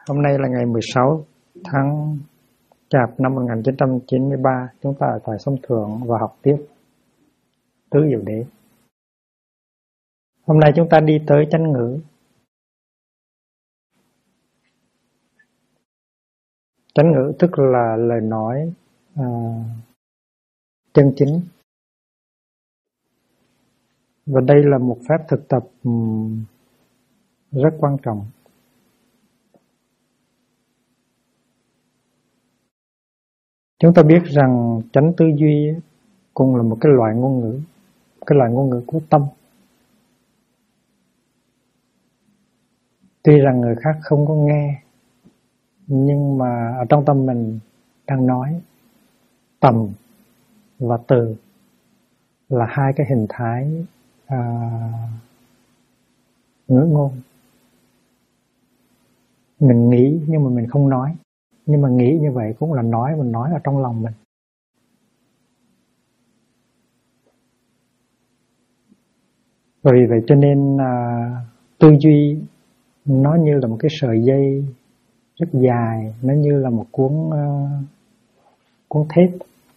Hôm nay là ngày 16 tháng Chạp năm 1993, chúng ta ở tại Sông Thượng và học tiếp Tứ Diệu Đế. Hôm nay chúng ta đi tới chánh ngữ. Chánh ngữ tức là lời nói chân chính. Và đây là một phép thực tập rất quan trọng. Chúng ta biết rằng chánh tư duy cũng là một cái loại ngôn ngữ, cái loại ngôn ngữ của tâm. Tuy rằng người khác không có nghe, nhưng mà ở trong tâm mình đang nói. Tầm và từ là hai cái hình thái ngữ ngôn. Mình nghĩ nhưng mà mình không nói, nhưng mà nghĩ như vậy cũng là nói, mình nói ở trong lòng mình. Và vì vậy cho nên tư duy nó như là một cái sợi dây rất dài, nó như là một cuốn thép.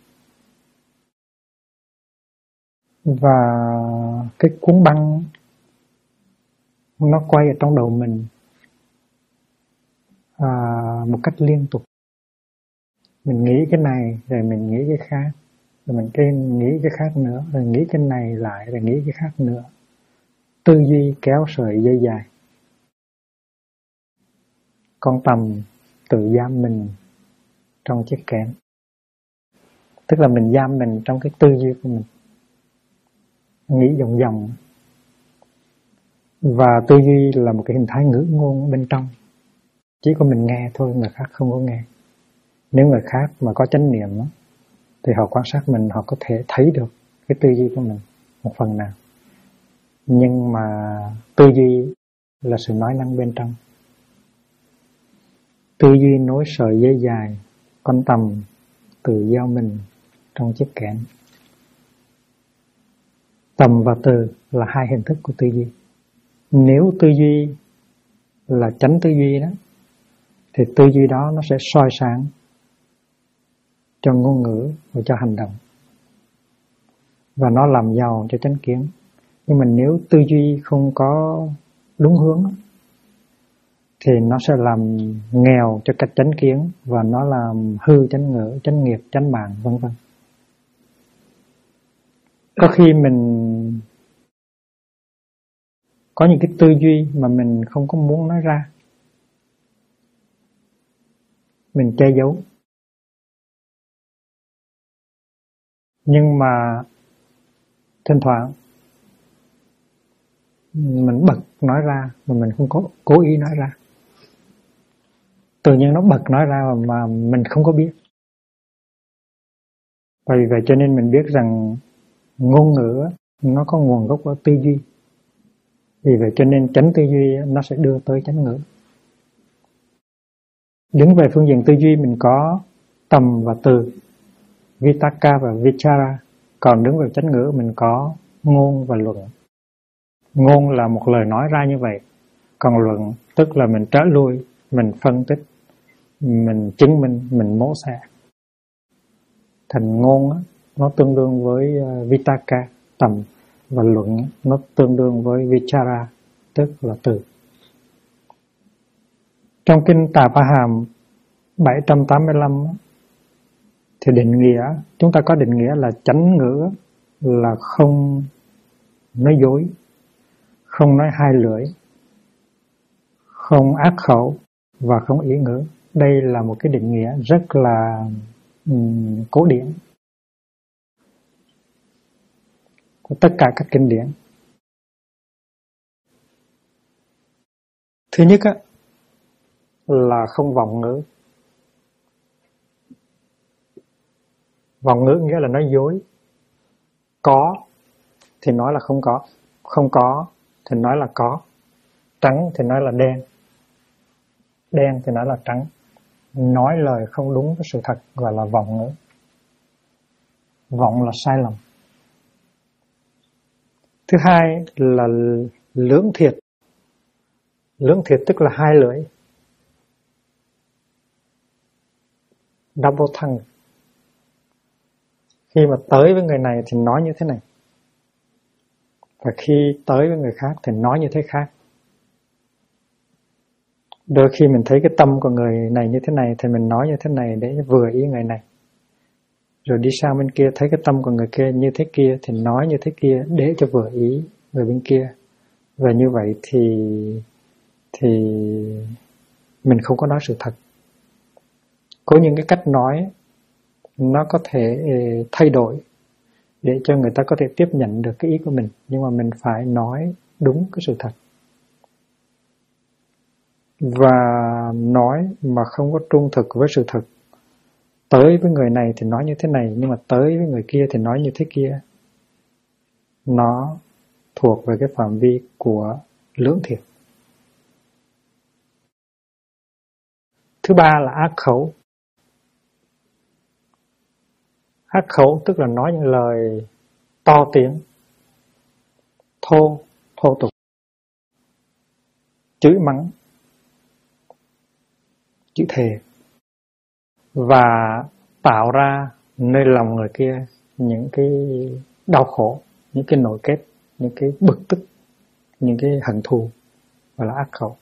Và cái cuốn băng nó quay ở trong đầu mình một cách liên tục. Mình nghĩ cái này rồi mình nghĩ cái khác, rồi mình nghĩ cái khác nữa, rồi nghĩ cái này lại rồi nghĩ cái khác nữa. Tư duy kéo sợi dây dài. Con tầm tự giam mình trong chiếc kẽm, tức là mình giam mình trong cái tư duy của mình, nghĩ vòng vòng. Và tư duy là một cái hình thái ngữ ngôn bên trong, chỉ có mình nghe thôi, người khác không có nghe. Nếu người khác mà có chánh niệm thì họ quan sát mình, họ có thể thấy được cái tư duy của mình một phần nào. Nhưng mà tư duy là sự nói năng bên trong. Tư duy nối sợi dây dài, con tầm tự giao mình trong chiếc kẽm. Tầm và từ là hai hình thức của tư duy. Nếu tư duy là chánh tư duy đó, thì tư duy đó nó sẽ soi sáng cho ngôn ngữ và cho hành động, và nó làm giàu cho chánh kiến. Nhưng mà nếu tư duy không có đúng hướng thì nó sẽ làm nghèo cho cách chánh kiến, và nó làm hư chánh ngữ, chánh nghiệp, chánh mạng, vân vân. Có khi mình có những cái tư duy mà mình không có muốn nói ra, mình che giấu. Nhưng mà thỉnh thoảng mình bật nói ra mà mình không có cố ý nói ra. Tự nhiên nó bật nói ra mà mình không có biết. Và vì vậy cho nên mình biết rằng ngôn ngữ nó có nguồn gốc ở tư duy. Vì vậy cho nên chánh tư duy nó sẽ đưa tới chánh ngữ. Đứng về phương diện tư duy mình có tầm và từ, Vitaka và Vichara. Còn đứng về chánh ngữ mình có ngôn và luận. Ngôn là một lời nói ra như vậy, còn luận tức là mình trở lui, mình phân tích, mình chứng minh, mình mổ xẻ. Thành ngôn nó tương đương với Vitaka, tầm, và luận nó tương đương với Vichara, tức là từ. Trong kinh Tà Pa Hàm 785 thì định nghĩa, chúng ta có định nghĩa là chánh ngữ là không nói dối, không nói hai lưỡi, không ác khẩu và không ý ngữ. Đây là một cái định nghĩa rất là cổ điển của tất cả các kinh điển. Thứ nhất là không vọng ngữ. Vọng ngữ nghĩa là nói dối. Có thì nói là không có, không có thì nói là có, trắng thì nói là đen, đen thì nói là trắng. Nói lời không đúng với sự thật gọi là vọng ngữ. Vọng là sai lầm. Thứ hai là lưỡng thiệt. Lưỡng thiệt tức là hai lưỡi. double tongue. Khi mà tới với người này thì nói như thế này, và khi tới với người khác thì nói như thế khác. Đôi khi mình thấy cái tâm của người này như thế này thì mình nói như thế này để vừa ý người này. Rồi đi sang bên kia thấy cái tâm của người kia như thế kia thì nói như thế kia để cho vừa ý người bên kia. Và như vậy thì mình không có nói sự thật. Có những cái cách nói nó có thể thay đổi để cho người ta có thể tiếp nhận được cái ý của mình, nhưng mà mình phải nói đúng cái sự thật. Và nói mà không có trung thực với sự thật. Tới với người này thì nói như thế này, nhưng mà tới với người kia thì nói như thế kia. Nó thuộc về cái phạm vi của lưỡng thiệt. Thứ ba là ác khẩu. Ác khẩu tức là nói những lời to tiếng, thô tục, chửi mắng, chửi thề, và tạo ra nơi lòng người kia những cái đau khổ, những cái nội kết, những cái bực tức, những cái hận thù, gọi là ác khẩu.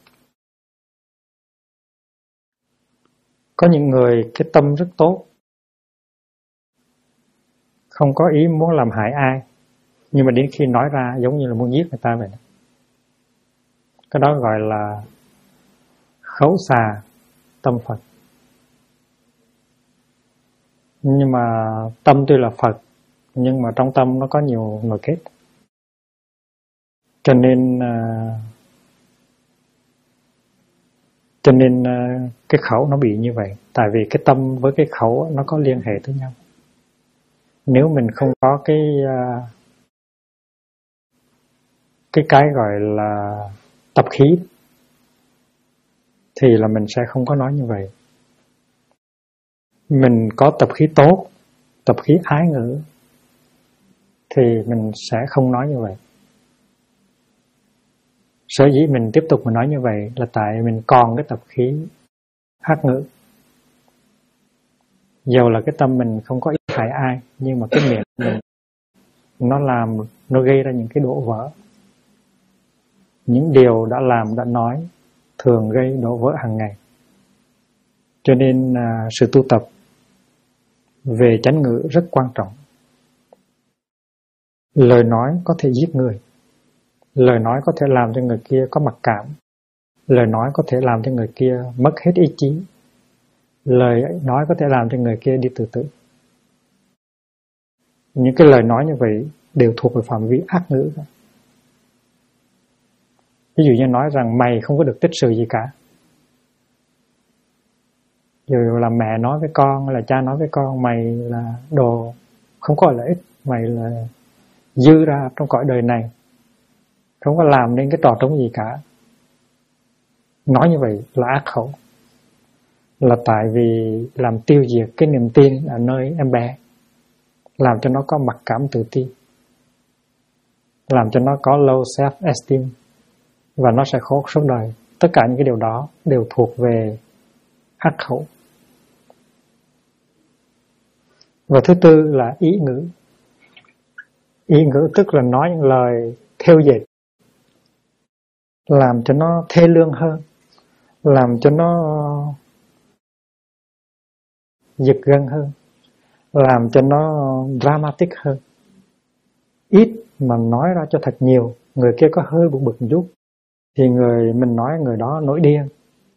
Có những người cái tâm rất tốt, không có ý muốn làm hại ai, nhưng mà đến khi nói ra giống như là muốn giết người ta vậy. Cái đó gọi là khấu xà tâm Phật. Nhưng mà tâm tuy là Phật, nhưng mà trong tâm nó có nhiều nội kết. Cho nên cái khẩu nó bị như vậy. Tại vì cái tâm với cái khẩu nó có liên hệ tới nhau. Nếu mình không có cái gọi là tập khí thì là mình sẽ không có nói như vậy. Mình có tập khí tốt, tập khí ái ngữ thì mình sẽ không nói như vậy. Sở dĩ mình tiếp tục mà nói như vậy là tại mình còn cái tập khí ác ngữ. Dầu là cái tâm mình không có ý hại ai, nhưng mà cái miệng mình nó gây ra những cái đổ vỡ. Những điều đã làm, đã nói thường gây đổ vỡ hàng ngày. Cho nên sự tu tập về chánh ngữ rất quan trọng. Lời nói có thể giết người. Lời nói có thể làm cho người kia có mặc cảm. Lời nói có thể làm cho người kia mất hết ý chí. Lời nói có thể làm cho người kia đi tự tử. Những cái lời nói như vậy đều thuộc về phạm vi ác ngữ. Ví dụ như nói rằng mày không có được tích sự gì cả. Rồi là mẹ nói với con, là cha nói với con, mày là đồ không có lợi ích, mày là dư ra trong cõi đời này, không có làm nên cái trò trống gì cả. Nói như vậy là ác khẩu. Là tại vì làm tiêu diệt cái niềm tin ở nơi em bé, làm cho nó có mặc cảm tự ti, làm cho nó có low self-esteem, và nó sẽ khổ suốt đời. Tất cả những cái điều đó đều thuộc về ác khẩu. Và thứ tư là ý ngữ. Ý ngữ tức là nói những lời thêu dệt, làm cho nó thê lương hơn, làm cho nó giật gân hơn, làm cho nó dramatic hơn. Ít mà nói ra cho thật nhiều, người kia có hơi bực một chút thì mình nói người đó nổi điên.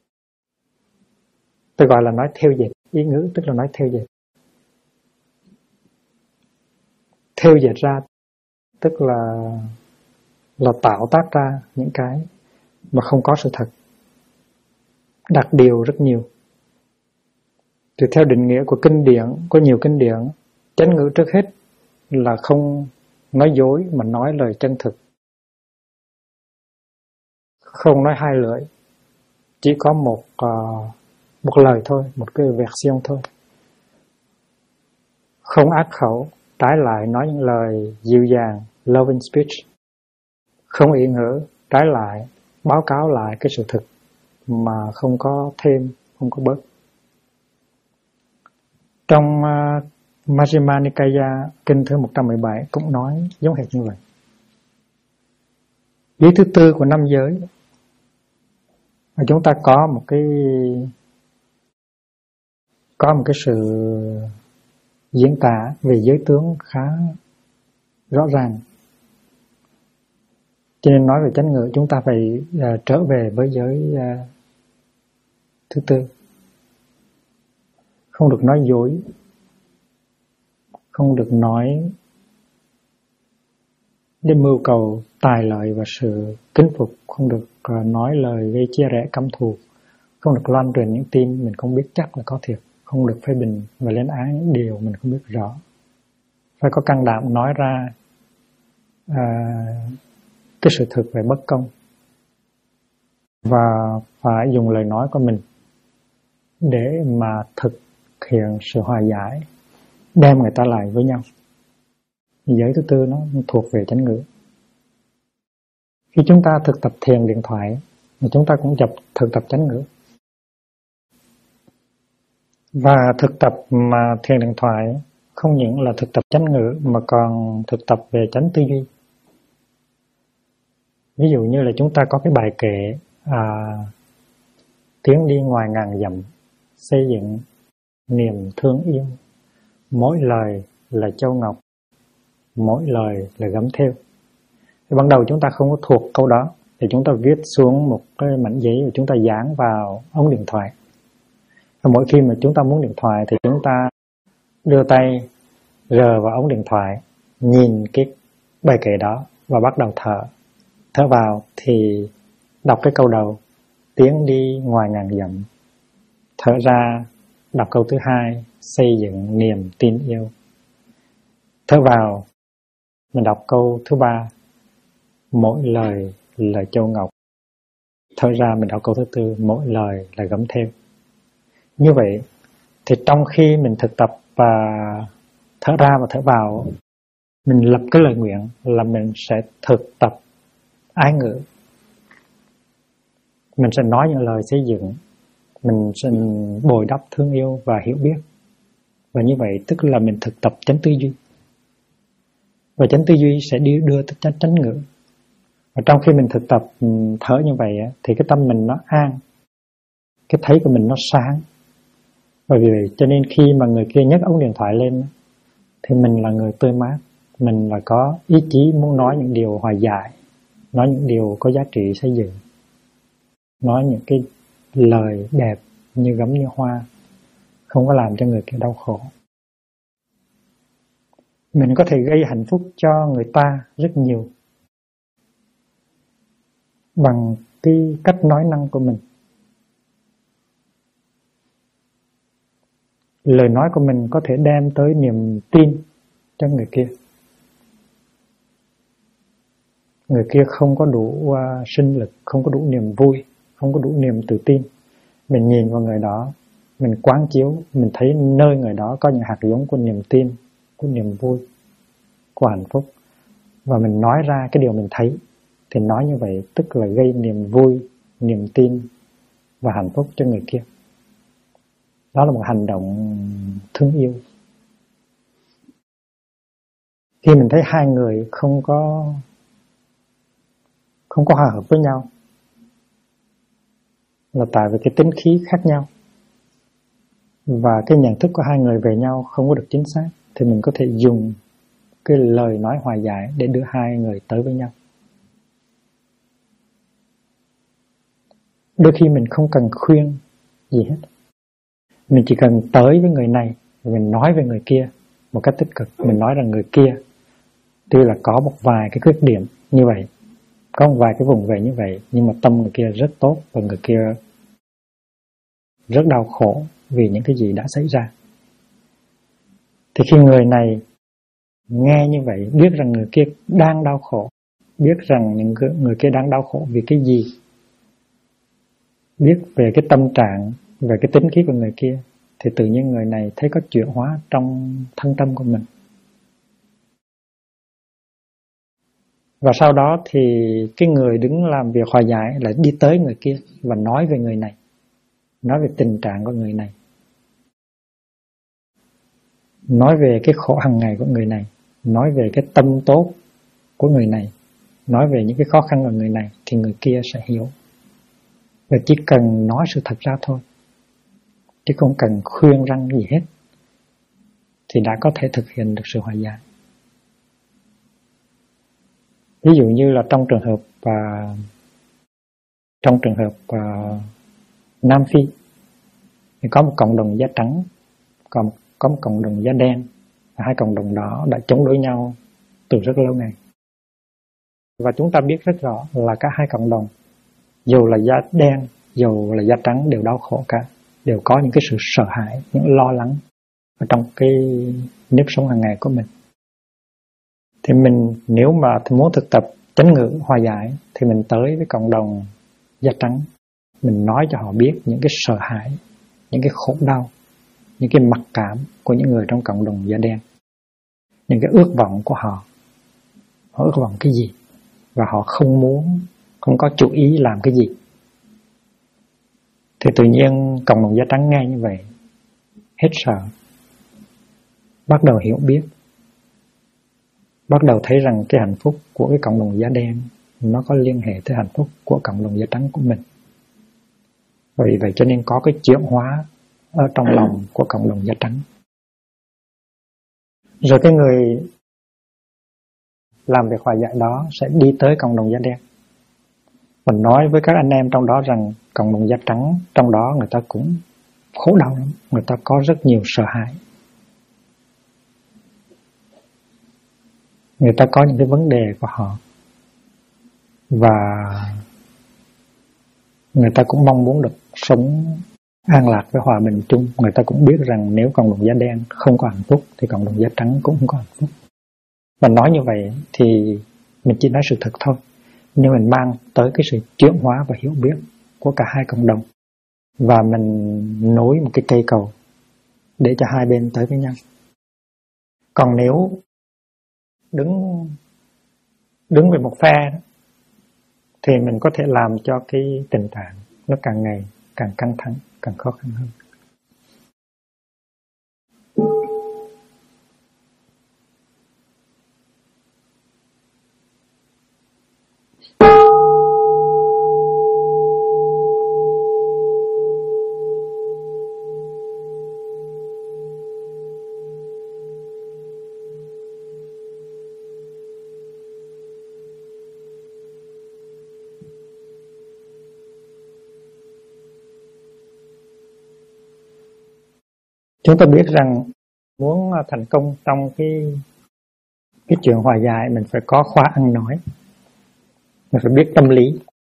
Tôi gọi là nói thêu dệt. Ý ngữ tức là nói thêu dệt. Thêu dệt ra tức là tạo tác ra những cái mà không có sự thật, đặt điều rất nhiều. Thì theo định nghĩa của kinh điển, có nhiều kinh điển, chánh ngữ trước hết là không nói dối mà nói lời chân thực, không nói hai lưỡi, chỉ có một lời thôi, một cái version thôi. Không ác khẩu, trái lại nói những lời dịu dàng, loving speech. Không ỷ ngữ, trái lại báo cáo lại cái sự thực mà không có thêm, không có bớt. Trong Majjhima Nikaya kinh thứ 117 cũng nói giống hệt như vậy. Giới thứ tư của năm giới, và chúng ta có một cái sự diễn tả về giới tướng khá rõ ràng. Cho nên nói về chánh ngữ chúng ta phải trở về với giới thứ tư. Không được nói dối, không được nói để mưu cầu tài lợi và sự kính phục, không được nói lời gây chia rẽ căm thù, không được loan truyền những tin mình không biết chắc là có thiệt, không được phê bình và lên án những điều mình không biết rõ. Phải có can đảm nói ra cái sự thực về bất công, và phải dùng lời nói của mình để mà thực hiện sự hòa giải, đem người ta lại với nhau. Giới thứ tư nó thuộc về chánh ngữ. Khi chúng ta thực tập thiền điện thoại thì chúng ta cũng thực tập chánh ngữ. Và thực tập mà thiền điện thoại không những là thực tập chánh ngữ mà còn thực tập về chánh tư duy. Ví dụ như là chúng ta có cái bài kệ tiến đi ngoài ngàn dặm, xây dựng niềm thương yêu, mỗi lời là châu ngọc, mỗi lời là gấm thêu. Thì ban đầu chúng ta không có thuộc câu đó, thì chúng ta viết xuống một cái mảnh giấy và chúng ta dán vào ống điện thoại. Và mỗi khi mà chúng ta muốn điện thoại thì chúng ta đưa tay rờ vào ống điện thoại, nhìn cái bài kệ đó và bắt đầu thở. Thở vào thì đọc cái câu đầu, tiến đi ngoài ngàn dặm. Thở ra đọc câu thứ hai, xây dựng niềm tin yêu. Thở vào mình đọc câu thứ ba, mỗi lời là châu ngọc. Thở ra mình đọc câu thứ tư, mỗi lời là gấm thêu. Như vậy thì trong khi mình thực tập và thở ra và thở vào, mình lập cái lời nguyện là mình sẽ thực tập ái ngữ. Mình sẽ nói những lời xây dựng, mình sẽ bồi đắp thương yêu và hiểu biết. Và như vậy tức là mình thực tập chánh tư duy. Và chánh tư duy sẽ đưa tới chánh ngữ. Và trong khi mình thực tập thở như vậy thì cái tâm mình nó an, cái thấy của mình nó sáng. Bởi vì cho nên khi mà người kia nhấc ống điện thoại lên thì mình là người tươi mát, mình là có ý chí muốn nói những điều hòa giải, nói những điều có giá trị xây dựng, nói những cái lời đẹp như gấm như hoa, không có làm cho người kia đau khổ. Mình có thể gây hạnh phúc cho người ta rất nhiều bằng cái cách nói năng của mình. Lời nói của mình có thể đem tới niềm tin cho người kia. Người kia không có đủ sinh lực, không có đủ niềm vui, không có đủ niềm tự tin. Mình nhìn vào người đó, mình quán chiếu, mình thấy nơi người đó có những hạt giống của niềm tin, của niềm vui, của hạnh phúc. Và mình nói ra cái điều mình thấy. Thì nói như vậy tức là gây niềm vui, niềm tin và hạnh phúc cho người kia. Đó là một hành động thương yêu. Khi mình thấy hai người không có hòa hợp với nhau là tại vì cái tính khí khác nhau và cái nhận thức của hai người về nhau không có được chính xác, thì mình có thể dùng cái lời nói hòa giải để đưa hai người tới với nhau. Đôi khi mình không cần khuyên gì hết, mình chỉ cần tới với người này, mình nói về người kia một cách tích cực. Mình nói rằng người kia tuy là có một vài cái khuyết điểm như vậy, có một vài cái vùng về như vậy, nhưng mà tâm người kia rất tốt và người kia rất đau khổ vì những cái gì đã xảy ra. Thì khi người này nghe như vậy, biết rằng người kia đang đau khổ, biết rằng những người kia đang đau khổ vì cái gì, biết về cái tâm trạng, về cái tính khí của người kia, thì tự nhiên người này thấy có chuyển hóa trong thân tâm của mình. Và sau đó thì cái người đứng làm việc hòa giải lại đi tới người kia và nói về người này, nói về tình trạng của người này. nói về cái khổ hàng ngày của người này, nói về cái tâm tốt của người này, nói về những cái khó khăn của người này, thì người kia sẽ hiểu. Và chỉ cần nói sự thật ra thôi, chứ không cần khuyên răn gì hết, thì đã có thể thực hiện được sự hòa giải. Ví dụ như là trong trường hợp Nam Phi thì có một cộng đồng da trắng, còn có một cộng đồng da đen, và hai cộng đồng đó đã chống đối nhau từ rất lâu ngày. Và chúng ta biết rất rõ là cả hai cộng đồng, dù là da đen, dù là da trắng, đều đau khổ cả, đều có những cái sự sợ hãi, những lo lắng ở trong cái nếp sống hàng ngày của mình. Thì mình nếu mà muốn thực tập chánh ngữ hòa giải, thì mình tới với cộng đồng da trắng, mình nói cho họ biết những cái sợ hãi, những cái khổ đau, những cái mặc cảm của những người trong cộng đồng da đen, những cái ước vọng của họ. Họ ước vọng cái gì và họ không có chủ ý làm cái gì. Thì tự nhiên cộng đồng da trắng nghe như vậy hết sợ, bắt đầu hiểu biết, bắt đầu thấy rằng cái hạnh phúc của cái cộng đồng da đen nó có liên hệ tới hạnh phúc của cộng đồng da trắng của mình. Vì vậy cho nên có cái chuyển hóa ở trong lòng của cộng đồng da trắng. Rồi cái người làm việc hòa giải đó sẽ đi tới cộng đồng da đen và nói với các anh em trong đó rằng cộng đồng da trắng trong đó người ta cũng khổ đau lắm, người ta có rất nhiều sợ hãi, người ta có những cái vấn đề của họ, và người ta cũng mong muốn được sống an lạc với hòa bình chung. Người ta cũng biết rằng nếu cộng đồng da đen không có hạnh phúc thì cộng đồng da trắng cũng không có hạnh phúc. Và nói như vậy thì mình chỉ nói sự thật thôi, nhưng mình mang tới cái sự chuyển hóa và hiểu biết của cả hai cộng đồng, và mình nối một cái cây cầu để cho hai bên tới với nhau. Còn nếu đứng về một phe đó, thì mình có thể làm cho cái tình trạng nó càng ngày càng căng thẳng, càng khó khăn hơn. Chúng ta biết rằng muốn thành công trong cái chuyện hòa giải, mình phải có khóa ăn nói, mình phải biết tâm lý.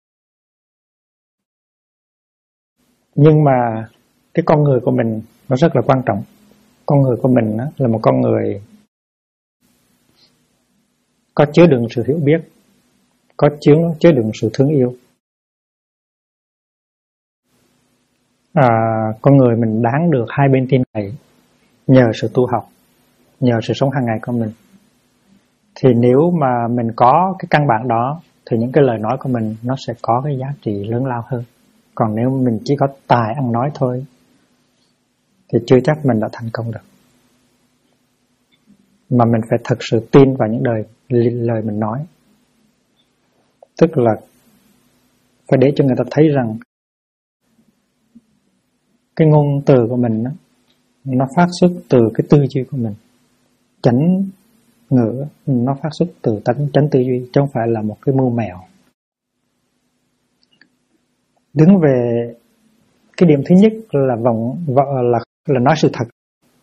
Nhưng mà cái con người của mình nó rất là quan trọng. Con người của mình là một con người có chứa đựng sự hiểu biết, có chứa đựng sự thương yêu. Con người mình đáng được hai bên tin cậy nhờ sự tu học, nhờ sự sống hàng ngày của mình. Thì nếu mà mình có cái căn bản đó thì những cái lời nói của mình nó sẽ có cái giá trị lớn lao hơn. Còn nếu mình chỉ có tài ăn nói thôi thì chưa chắc mình đã thành công được. Mà mình phải thật sự tin vào những lời mình nói. Tức là phải để cho người ta thấy rằng cái ngôn từ của mình nó phát xuất từ cái tư duy của mình. Chánh ngữ nó phát xuất từ chánh tư duy, chứ không phải là một cái mưu mẹo. Đứng về cái điểm thứ nhất là nói sự thật.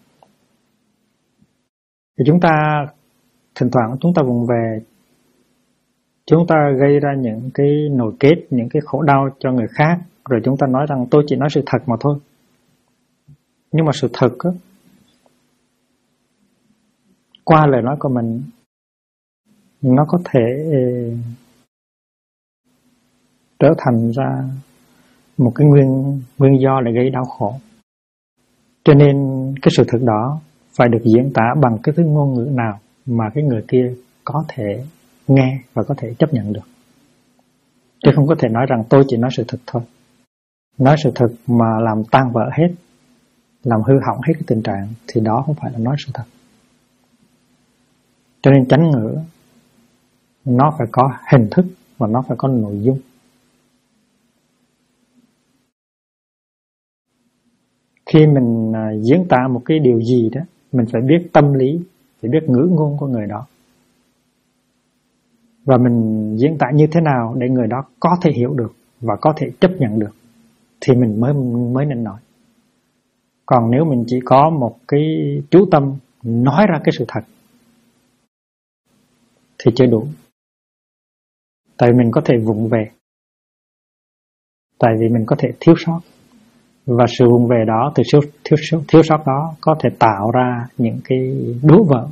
Thì chúng ta thỉnh thoảng chúng ta vùng về, chúng ta gây ra những cái nổi kết, những cái khổ đau cho người khác, rồi chúng ta nói rằng tôi chỉ nói sự thật mà thôi. Nhưng mà sự thật qua lời nói của mình nó có thể trở thành ra một cái nguyên do để gây đau khổ. Cho nên cái sự thật đó phải được diễn tả bằng cái thứ ngôn ngữ nào mà cái người kia có thể nghe và có thể chấp nhận được. Chứ không có thể nói rằng tôi chỉ nói sự thật thôi. Nói sự thật mà làm tan vỡ hết làm hư hỏng hết cái tình trạng, thì đó không phải là nói sự thật. Cho nên chánh ngữ nó phải có hình thức và nó phải có nội dung. Khi mình diễn tả một cái điều gì đó, mình phải biết tâm lý, phải biết ngữ ngôn của người đó, và mình diễn tả như thế nào để người đó có thể hiểu được và có thể chấp nhận được, thì mình mới nên nói. Còn nếu mình chỉ có một cái chú tâm nói ra cái sự thật thì chưa đủ. Tại vì mình có thể vụng về, tại vì mình có thể thiếu sót, và sự vụng về đó, từ thiếu sót đó có thể tạo ra những cái đố vỡ.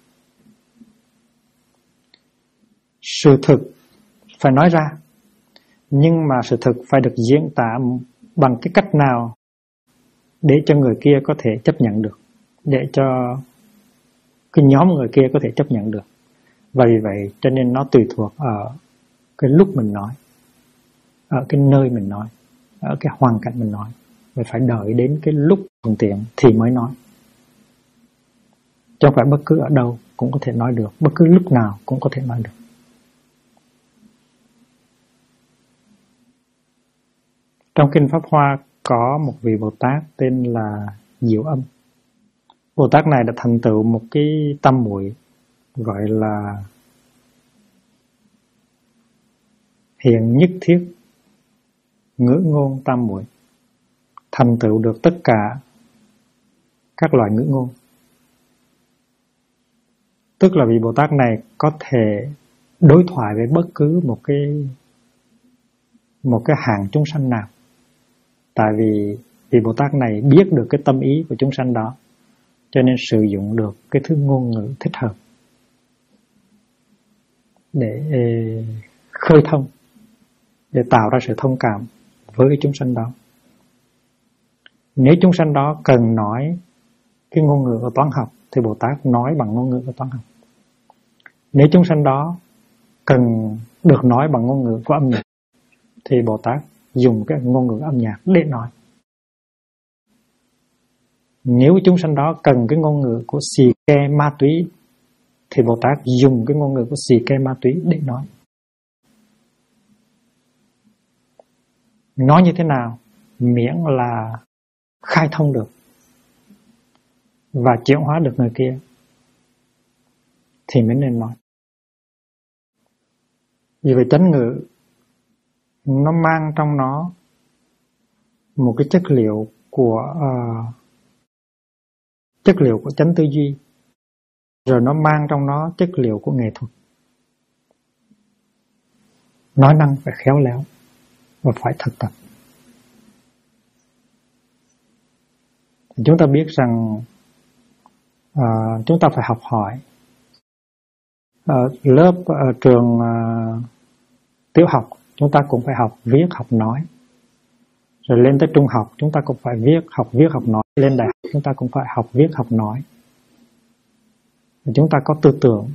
Sự thực phải nói ra, nhưng mà sự thực phải được diễn tả bằng cái cách nào để cho người kia có thể chấp nhận được, để cho cái nhóm người kia có thể chấp nhận được. Và vì vậy cho nên nó tùy thuộc ở cái lúc mình nói, ở cái nơi mình nói, ở cái hoàn cảnh mình nói. Mình phải đợi đến cái lúc thuận tiện thì mới nói. Chứ không phải bất cứ ở đâu cũng có thể nói được, bất cứ lúc nào cũng có thể nói được. Trong Kinh Pháp Hoa có một vị Bồ Tát tên là Diệu Âm. Bồ Tát này đã thành tựu một cái tâm muội gọi là hiện nhất thiết ngữ ngôn tam muội, thành tựu được tất cả các loại ngữ ngôn. Tức là vị Bồ Tát này có thể đối thoại với bất cứ một cái hạng chúng sanh nào. Tại vì vị Bồ Tát này biết được cái tâm ý của chúng sanh đó, cho nên sử dụng được cái thứ ngôn ngữ thích hợp để khơi thông, để tạo ra sự thông cảm với cái chúng sanh đó. Nếu chúng sanh đó cần nói cái ngôn ngữ của toán học thì Bồ Tát nói bằng ngôn ngữ của toán học. Nếu chúng sanh đó cần được nói bằng ngôn ngữ của âm nhạc thì Bồ Tát dùng cái ngôn ngữ âm nhạc để nói. Nếu chúng sanh đó cần cái ngôn ngữ của xì ke ma túy thì Bồ Tát dùng cái ngôn ngữ của xì ke ma túy để nói. Nói như thế nào miễn là khai thông được và chuyển hóa được người kia thì mới nên nói. Vì vậy chánh ngữ nó mang trong nó một cái chất liệu của chánh tư duy, rồi nó mang trong nó chất liệu của nghệ thuật. Nói năng phải khéo léo và phải thực tập. Chúng ta biết rằng chúng ta phải học hỏi. Ở trường tiểu học chúng ta cũng phải học viết, học nói. Rồi lên tới trung học chúng ta cũng phải viết, học nói. Lên đại học chúng ta cũng phải học viết, học nói. Rồi chúng ta có tư tưởng,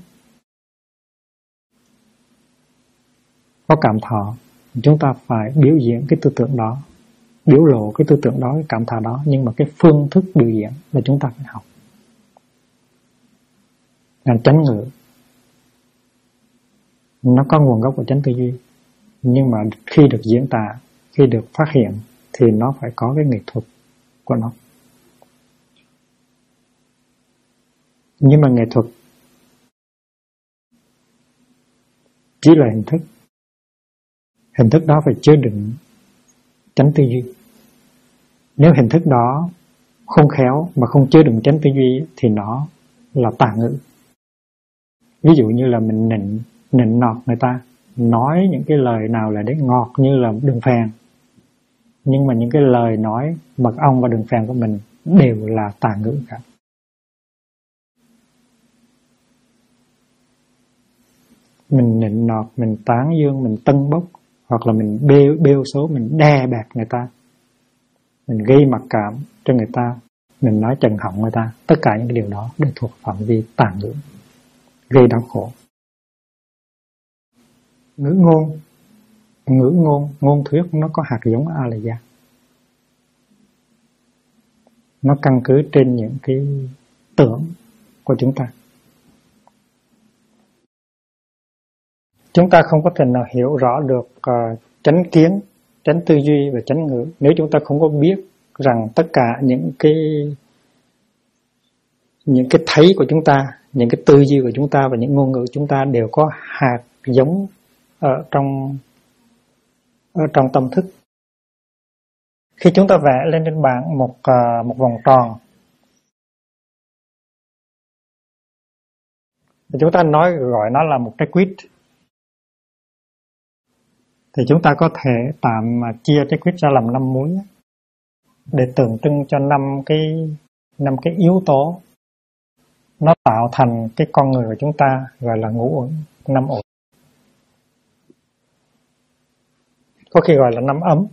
có cảm thọ, chúng ta phải biểu diễn cái tư tưởng đó, biểu lộ cái tư tưởng đó, cái cảm thọ đó. Nhưng mà cái phương thức biểu diễn là chúng ta phải học. Là chánh ngữ nó có nguồn gốc của chánh tư duy, nhưng mà khi được diễn tả, khi được phát hiện thì nó phải có cái nghệ thuật của nó. Nhưng mà nghệ thuật chỉ là hình thức. Hình thức đó phải chứa đựng chánh tư duy. Nếu hình thức đó không khéo mà không chứa đựng chánh tư duy thì nó là tà ngữ. Ví dụ như là mình nịnh nọt người ta, nói những cái lời nào là để ngọt như là đường phèn, nhưng mà những cái lời nói mật ong và đường phèn của mình đều là tà ngữ cả. Mình nịnh nọt, mình tán dương, mình tâng bốc, hoặc là mình bêu xấu, mình đè bẹp người ta, mình gây mặc cảm cho người ta, mình nói trần họng người ta. Tất cả những cái điều đó đều thuộc phạm vi tà ngữ, gây đau khổ. Ngữ ngôn thuyết nó có hạt giống A-la-gia. nó căn cứ trên những cái tưởng của chúng ta. Chúng ta không có thể nào hiểu rõ được chánh kiến, chánh tư duy và chánh ngữ nếu chúng ta không có biết rằng tất cả những cái thấy của chúng ta, những cái tư duy của chúng ta và những ngôn ngữ của chúng ta đều có hạt giống ở trong tâm thức. Khi chúng ta vẽ lên trên bảng một vòng tròn, chúng ta gọi nó là một trái quýt, thì chúng ta có thể tạm chia trái quýt ra làm 5 múi để tượng trưng cho 5 cái yếu tố nó tạo thành cái con người của chúng ta, gọi là ngũ uẩn, 5 uẩn. Có khi gọi là 5 ấm,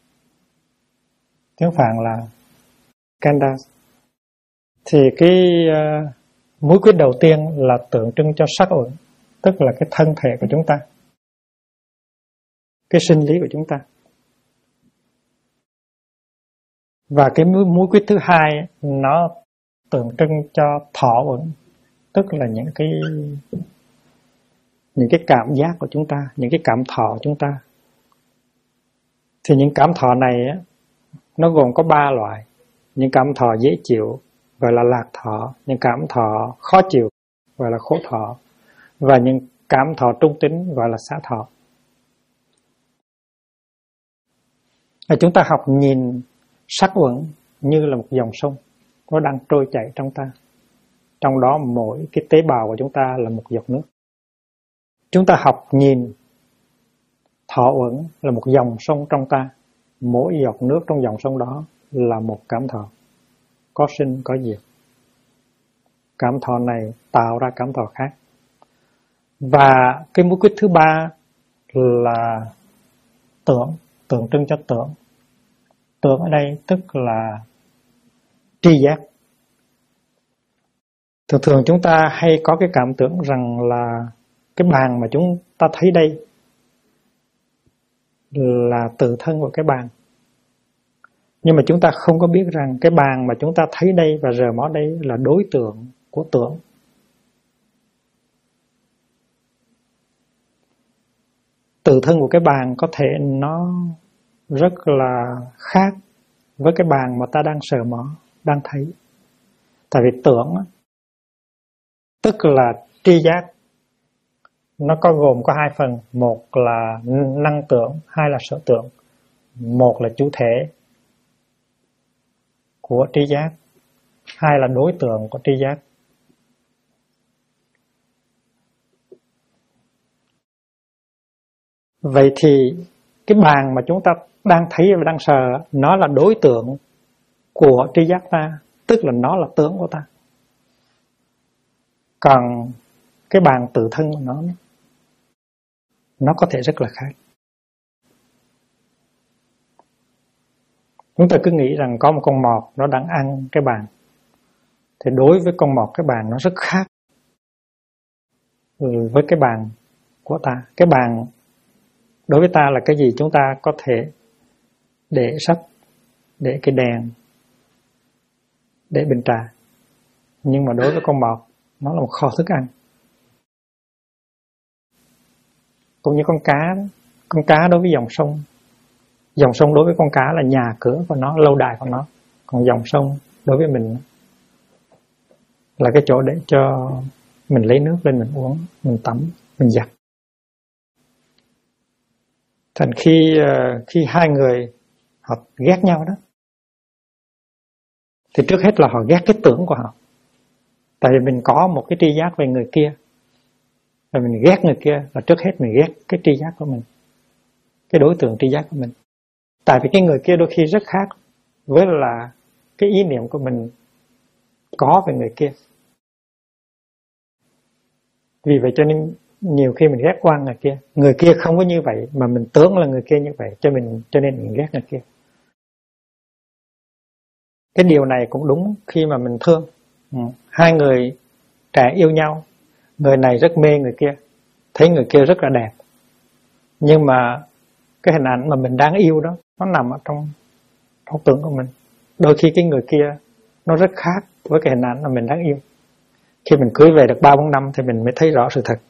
tiếng Phạn là Khandhas. Thì cái múi quyết đầu tiên là tượng trưng cho sắc uẩn, tức là cái thân thể của chúng ta, cái sinh lý của chúng ta. Và cái múi quyết thứ hai nó tượng trưng cho thọ uẩn, tức là những cái cảm giác của chúng ta, những cái cảm thọ của chúng ta. Thì những cảm thọ này nó gồm có 3 loại. Những cảm thọ dễ chịu gọi là lạc thọ, những cảm thọ khó chịu gọi là khổ thọ, và những cảm thọ trung tính gọi là xả thọ. Chúng ta học nhìn sắc uẩn như là một dòng sông, nó đang trôi chảy trong ta. Trong đó mỗi cái tế bào của chúng ta là một giọt nước. Chúng ta học nhìn thọ uẩn là một dòng sông trong ta. Mỗi giọt nước trong dòng sông đó là một cảm thọ, có sinh có diệt. Cảm thọ này tạo ra cảm thọ khác. Và cái múi quyết thứ 3 là tượng trưng cho tưởng. Tưởng ở đây tức là tri giác. Thường chúng ta hay có cái cảm tưởng rằng là cái bàn mà chúng ta thấy đây là tự thân của cái bàn. Nhưng mà chúng ta không có biết rằng cái bàn mà chúng ta thấy đây và rờ mó đây là đối tượng của tưởng. Tự thân của cái bàn có thể nó rất là khác với cái bàn mà ta đang sờ mó, đang thấy. Tại vì tưởng tức là tri giác, nó có gồm có 2 phần. Một là năng tưởng, 2 là sở tưởng. Một là chủ thể của tri giác, 2 là đối tượng của tri giác. Vậy thì cái bàn mà chúng ta đang thấy và đang sờ, nó là đối tượng của tri giác ta, tức là nó là tướng của ta. Còn cái bàn tự thân của nó có thể rất là khác. Chúng ta cứ nghĩ rằng có một con mọt nó đang ăn cái bàn, thì đối với con mọt cái bàn nó rất khác với cái bàn của ta. Cái bàn đối với ta là cái gì chúng ta có thể để sách, để cái đèn, để bình trà. Nhưng mà đối với con mọt, nó là một kho thức ăn. Cũng như con cá đó. Con cá đối với dòng sông đối với con cá là nhà cửa của nó, lâu đài của nó. Còn dòng sông đối với mình là cái chỗ để cho mình lấy nước lên mình uống, mình tắm, mình giặt. Thành khi hai người họ ghét nhau đó, thì trước hết là họ ghét cái tưởng của họ. Tại vì mình có một cái tri giác về người kia, và mình ghét người kia là trước hết mình ghét cái tri giác của mình, cái đối tượng tri giác của mình. Tại vì cái người kia đôi khi rất khác với là cái ý niệm của mình có về người kia. Vì vậy cho nên nhiều khi mình ghét qua người kia không có như vậy mà mình tưởng là người kia như vậy, cho nên mình ghét người kia. Cái điều này cũng đúng khi mà mình thương. Hai người trẻ yêu nhau, người này rất mê người kia, thấy người kia rất là đẹp, nhưng mà cái hình ảnh mà mình đang yêu đó nó nằm ở trong tưởng của mình. Đôi khi cái người kia nó rất khác với cái hình ảnh mà mình đang yêu. Khi mình cưới về được 3-4 năm thì mình mới thấy rõ sự thật.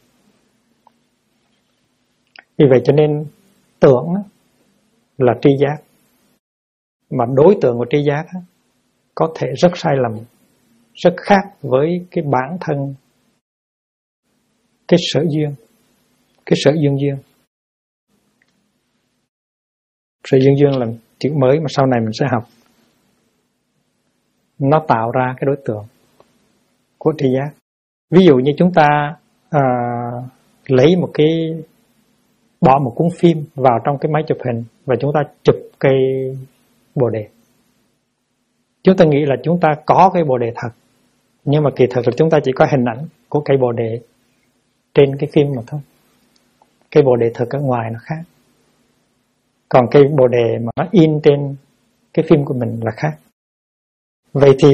Vì vậy cho nên tưởng là tri giác, mà đối tượng của tri giác có thể rất sai lầm, rất khác với cái bản thân, cái sở duyên, cái sở duyên duyên. Sở duyên duyên là chữ mới mà sau này mình sẽ học. Nó tạo ra cái đối tượng của tri giác. Ví dụ như chúng ta lấy bỏ một cuốn phim vào trong cái máy chụp hình và chúng ta chụp cây bồ đề. Chúng ta nghĩ là chúng ta có cây bồ đề thật, nhưng mà kỳ thực là chúng ta chỉ có hình ảnh của cây bồ đề trên cái phim mà thôi. Cây bồ đề thực ở ngoài nó khác, còn cây bồ đề mà nó in trên cái phim của mình là khác. Vậy thì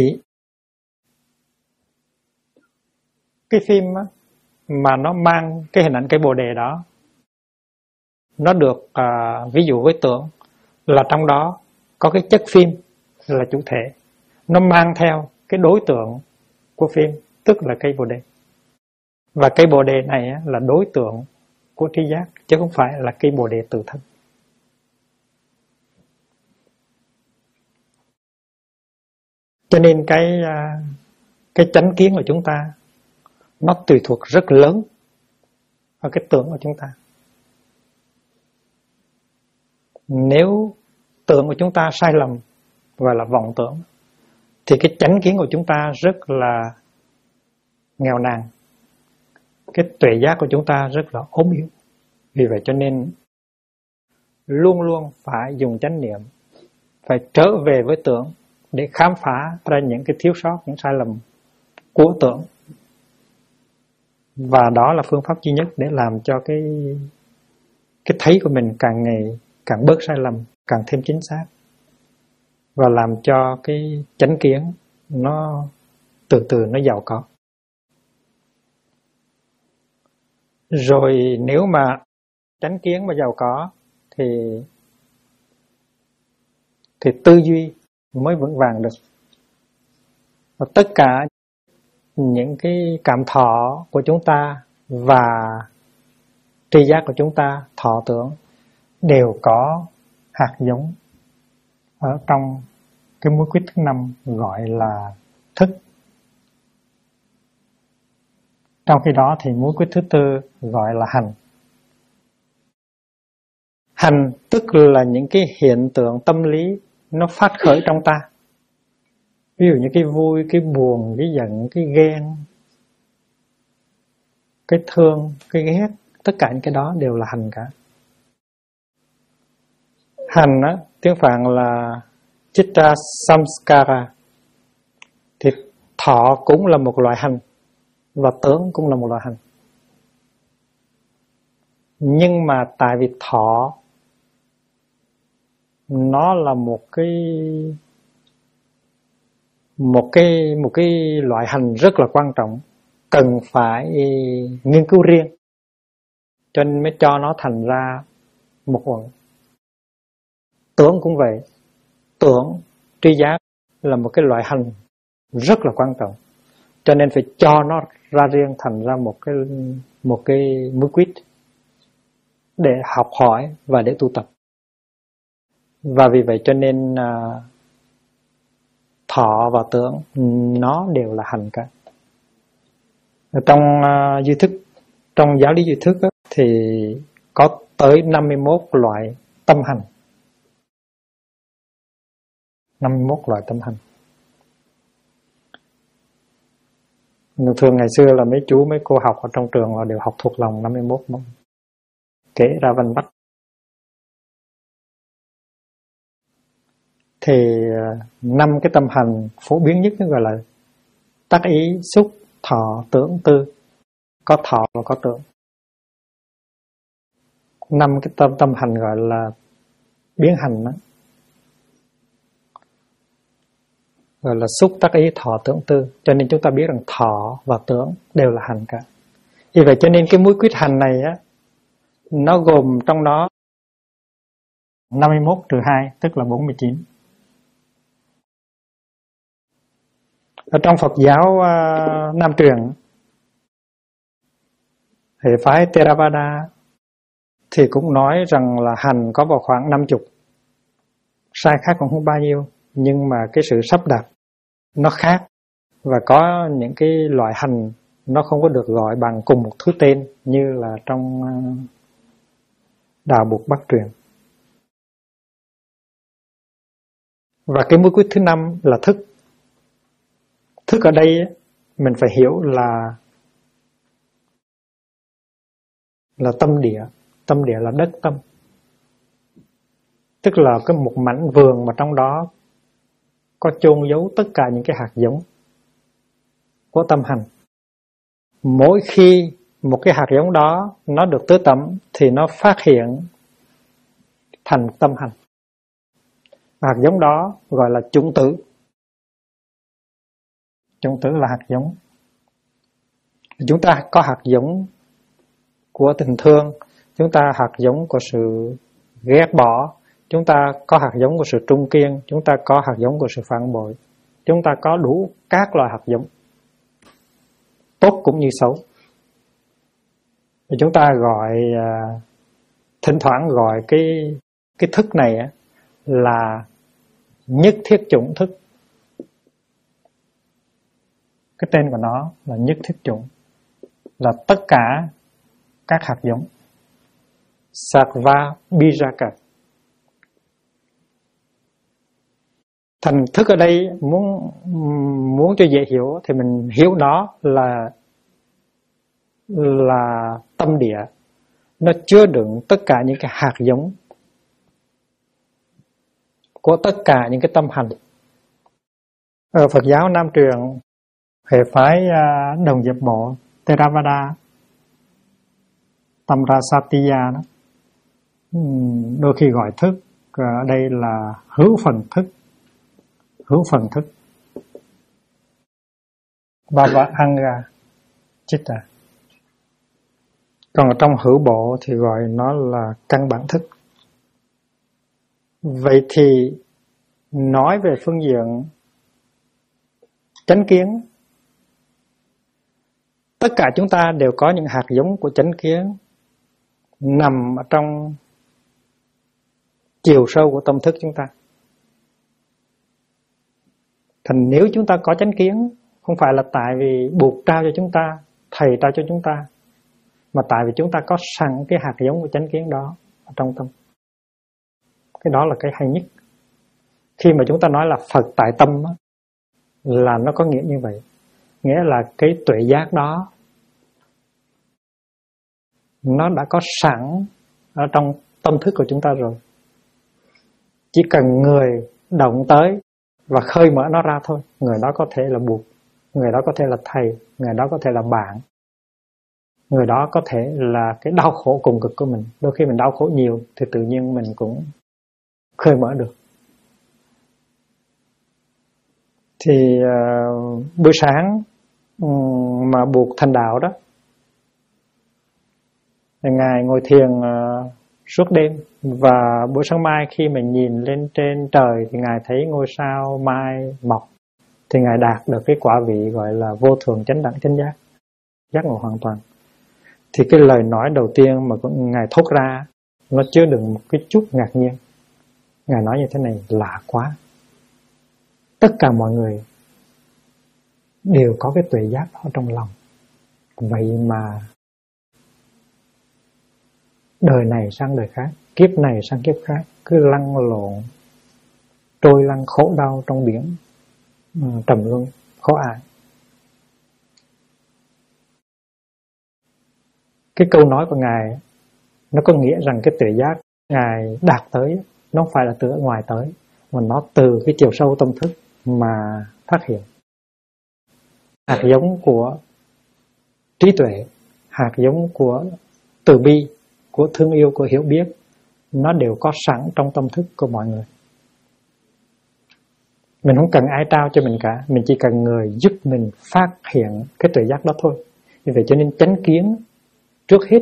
cái phim mà nó mang cái hình ảnh cây bồ đề đó, nó được ví dụ với tưởng là trong đó có cái chất phim là chủ thể, nó mang theo cái đối tượng của phim, tức là cây bồ đề. Và cây bồ đề này là đối tượng của tri giác, chứ không phải là cây bồ đề tự thân. Cho nên cái chánh kiến của chúng ta nó tùy thuộc rất lớn vào cái tưởng của chúng ta. Nếu tưởng của chúng ta sai lầm, gọi là vọng tưởng, thì cái chánh kiến của chúng ta rất là nghèo nàn, cái tuệ giác của chúng ta rất là ốm yếu. Vì vậy cho nên luôn luôn phải dùng chánh niệm, phải trở về với tưởng để khám phá ra những cái thiếu sót, những sai lầm của tưởng. Và đó là phương pháp duy nhất để làm cho cái thấy của mình càng ngày càng bớt sai lầm, càng thêm chính xác, và làm cho cái chánh kiến nó từ từ nó giàu có. Rồi nếu mà chánh kiến mà giàu có thì tư duy mới vững vàng được. Và tất cả những cái cảm thọ của chúng ta và tri giác của chúng ta, thọ tưởng, đều có hạt giống ở trong cái múi quýt thứ 5 gọi là thức. Trong khi đó thì múi quýt thứ 4 gọi là hành. Hành tức là những cái hiện tượng tâm lý nó phát khởi trong ta. Ví dụ như cái vui, cái buồn, cái giận, cái ghen, cái thương, cái ghét, tất cả những cái đó đều là hành cả. Hành á, tiếng Phạn là Chitta Samskara. Thì thọ cũng là một loại hành, và tưởng cũng là một loại hành. Nhưng mà tại vì thọ nó là một cái loại hành rất là quan trọng, cần phải nghiên cứu riêng, cho nên mới cho nó thành ra một uẩn. Tưởng cũng vậy, tưởng, tri giác là một cái loại hành rất là quan trọng, cho nên phải cho nó ra riêng, thành ra một cái múi quýt để học hỏi và để tu tập. Và vì vậy cho nên thọ và tưởng nó đều là hành cả. Trong duy thức, trong giáo lý duy thức thì có tới 51 loại tâm hành. 51 loại tâm hành. Thường ngày xưa là mấy chú mấy cô học ở trong trường họ đều học thuộc lòng 51 môn, kể ra văn vách. Thì 5 cái tâm hành phổ biến nhất gọi là tác ý, xúc, thọ, tưởng, tư. Có thọ và có tưởng. 5 cái tâm hành gọi là biến hành đó, gọi là xúc, tác ý, thọ, tưởng, tư. Cho nên chúng ta biết rằng thọ và tưởng đều là hành cả. Vì vậy cho nên cái múi quýt hành này á, nó gồm trong đó 51 trừ 2 tức là 49. Ở trong Phật giáo Nam truyền, hệ phái Theravada thì cũng nói rằng là hành có vào khoảng 50, sai khác cũng không bao nhiêu, nhưng mà cái sự sắp đặt nó khác, và có những cái loại hành nó không có được gọi bằng cùng một thứ tên như là trong đạo Buộc Bắc truyền. Và cái mũi cuối thứ 5 là thức. Thức ở đây mình phải hiểu là tâm địa. Tâm địa là đất tâm, tức là cái một mảnh vườn mà trong đó có chôn giấu tất cả những cái hạt giống của tâm hành. Mỗi khi một cái hạt giống đó nó được tưới tẩm thì nó phát hiện thành tâm hành. Hạt giống đó gọi là chủng tử. Chủng tử là hạt giống. Chúng ta có hạt giống của tình thương, chúng ta hạt giống của sự ghét bỏ, chúng ta có hạt giống của sự trung kiên, chúng ta có hạt giống của sự phản bội. Chúng ta có đủ các loại hạt giống, tốt cũng như xấu. Thì chúng ta gọi, thỉnh thoảng gọi cái thức này là nhất thiết chủng thức. Cái tên của nó là nhất thiết chủng, là tất cả các hạt giống. Sattva Bijaka. Thành thức ở đây muốn cho dễ hiểu thì mình hiểu nó là tâm địa. Nó chứa đựng tất cả những cái hạt giống của tất cả những cái tâm hành. Ở Phật giáo Nam truyền, hệ phái Đồng Diệp Bộ Theravada, Tamrasatiya đó, đôi khi gọi thức ở đây là hữu phần thức. Hữu phần thức Bhava Anga Chitta. Còn ở trong hữu bộ thì gọi nó là căn bản thức. Vậy thì nói về phương diện chánh kiến, tất cả chúng ta đều có những hạt giống của chánh kiến nằm ở trong chiều sâu của tâm thức chúng ta. Thành nếu chúng ta có chánh kiến, không phải là tại vì buộc trao cho chúng ta, thầy trao cho chúng ta, mà tại vì chúng ta có sẵn cái hạt giống của chánh kiến đó ở trong tâm. Cái đó là cái hay nhất. Khi mà chúng ta nói là Phật tại tâm đó, là nó có nghĩa như vậy. Nghĩa là cái tuệ giác đó nó đã có sẵn ở trong tâm thức của chúng ta rồi. Chỉ cần người động tới và khơi mở nó ra thôi. Người đó có thể là buộc, người đó có thể là thầy, người đó có thể là bạn, người đó có thể là cái đau khổ cùng cực của mình. Đôi khi mình đau khổ nhiều thì tự nhiên mình cũng khơi mở được. Thì buổi sáng mà buộc thành đạo đó, Ngài ngồi thiền suốt đêm, và buổi sáng mai khi mình nhìn lên trên trời thì Ngài thấy ngôi sao mai mọc, thì Ngài đạt được cái quả vị gọi là vô thường chánh đẳng chánh giác, giác ngộ hoàn toàn. Thì cái lời nói đầu tiên mà Ngài thốt ra nó chứa đựng một cái chút ngạc nhiên. Ngài nói như thế này: lạ quá, tất cả mọi người đều có cái tuệ giác đó trong lòng, vậy mà đời này sang đời khác, kiếp này sang kiếp khác, cứ lăn lộn, trôi lăn khổ đau trong biển trầm luân khó ai. Cái câu nói của Ngài nó có nghĩa rằng cái tuệ giác Ngài đạt tới nó không phải là từ ở ngoài tới, mà nó từ cái chiều sâu tâm thức mà phát hiện. Hạt giống của trí tuệ, hạt giống của từ bi, của thương yêu, của hiểu biết, nó đều có sẵn trong tâm thức của mọi người. Mình không cần ai trao cho mình cả, mình chỉ cần người giúp mình phát hiện cái tuệ giác đó thôi. Vì vậy cho nên chánh kiến trước hết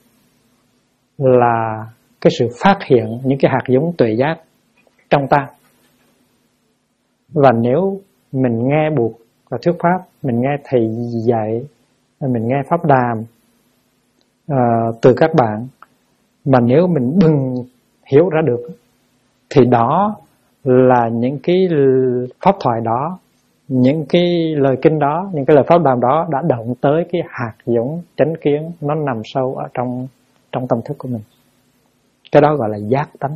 là cái sự phát hiện những cái hạt giống tuệ giác trong ta. Và nếu mình nghe buộc và thuyết pháp, mình nghe thầy dạy, mình nghe pháp đàm từ các bạn, mà nếu mình đừng hiểu ra được thì đó là những cái pháp thoại đó, những cái lời kinh đó, những cái lời pháp đàm đó đã động tới cái hạt giống chánh kiến nó nằm sâu ở trong tâm thức của mình. Cái đó gọi là giác tánh.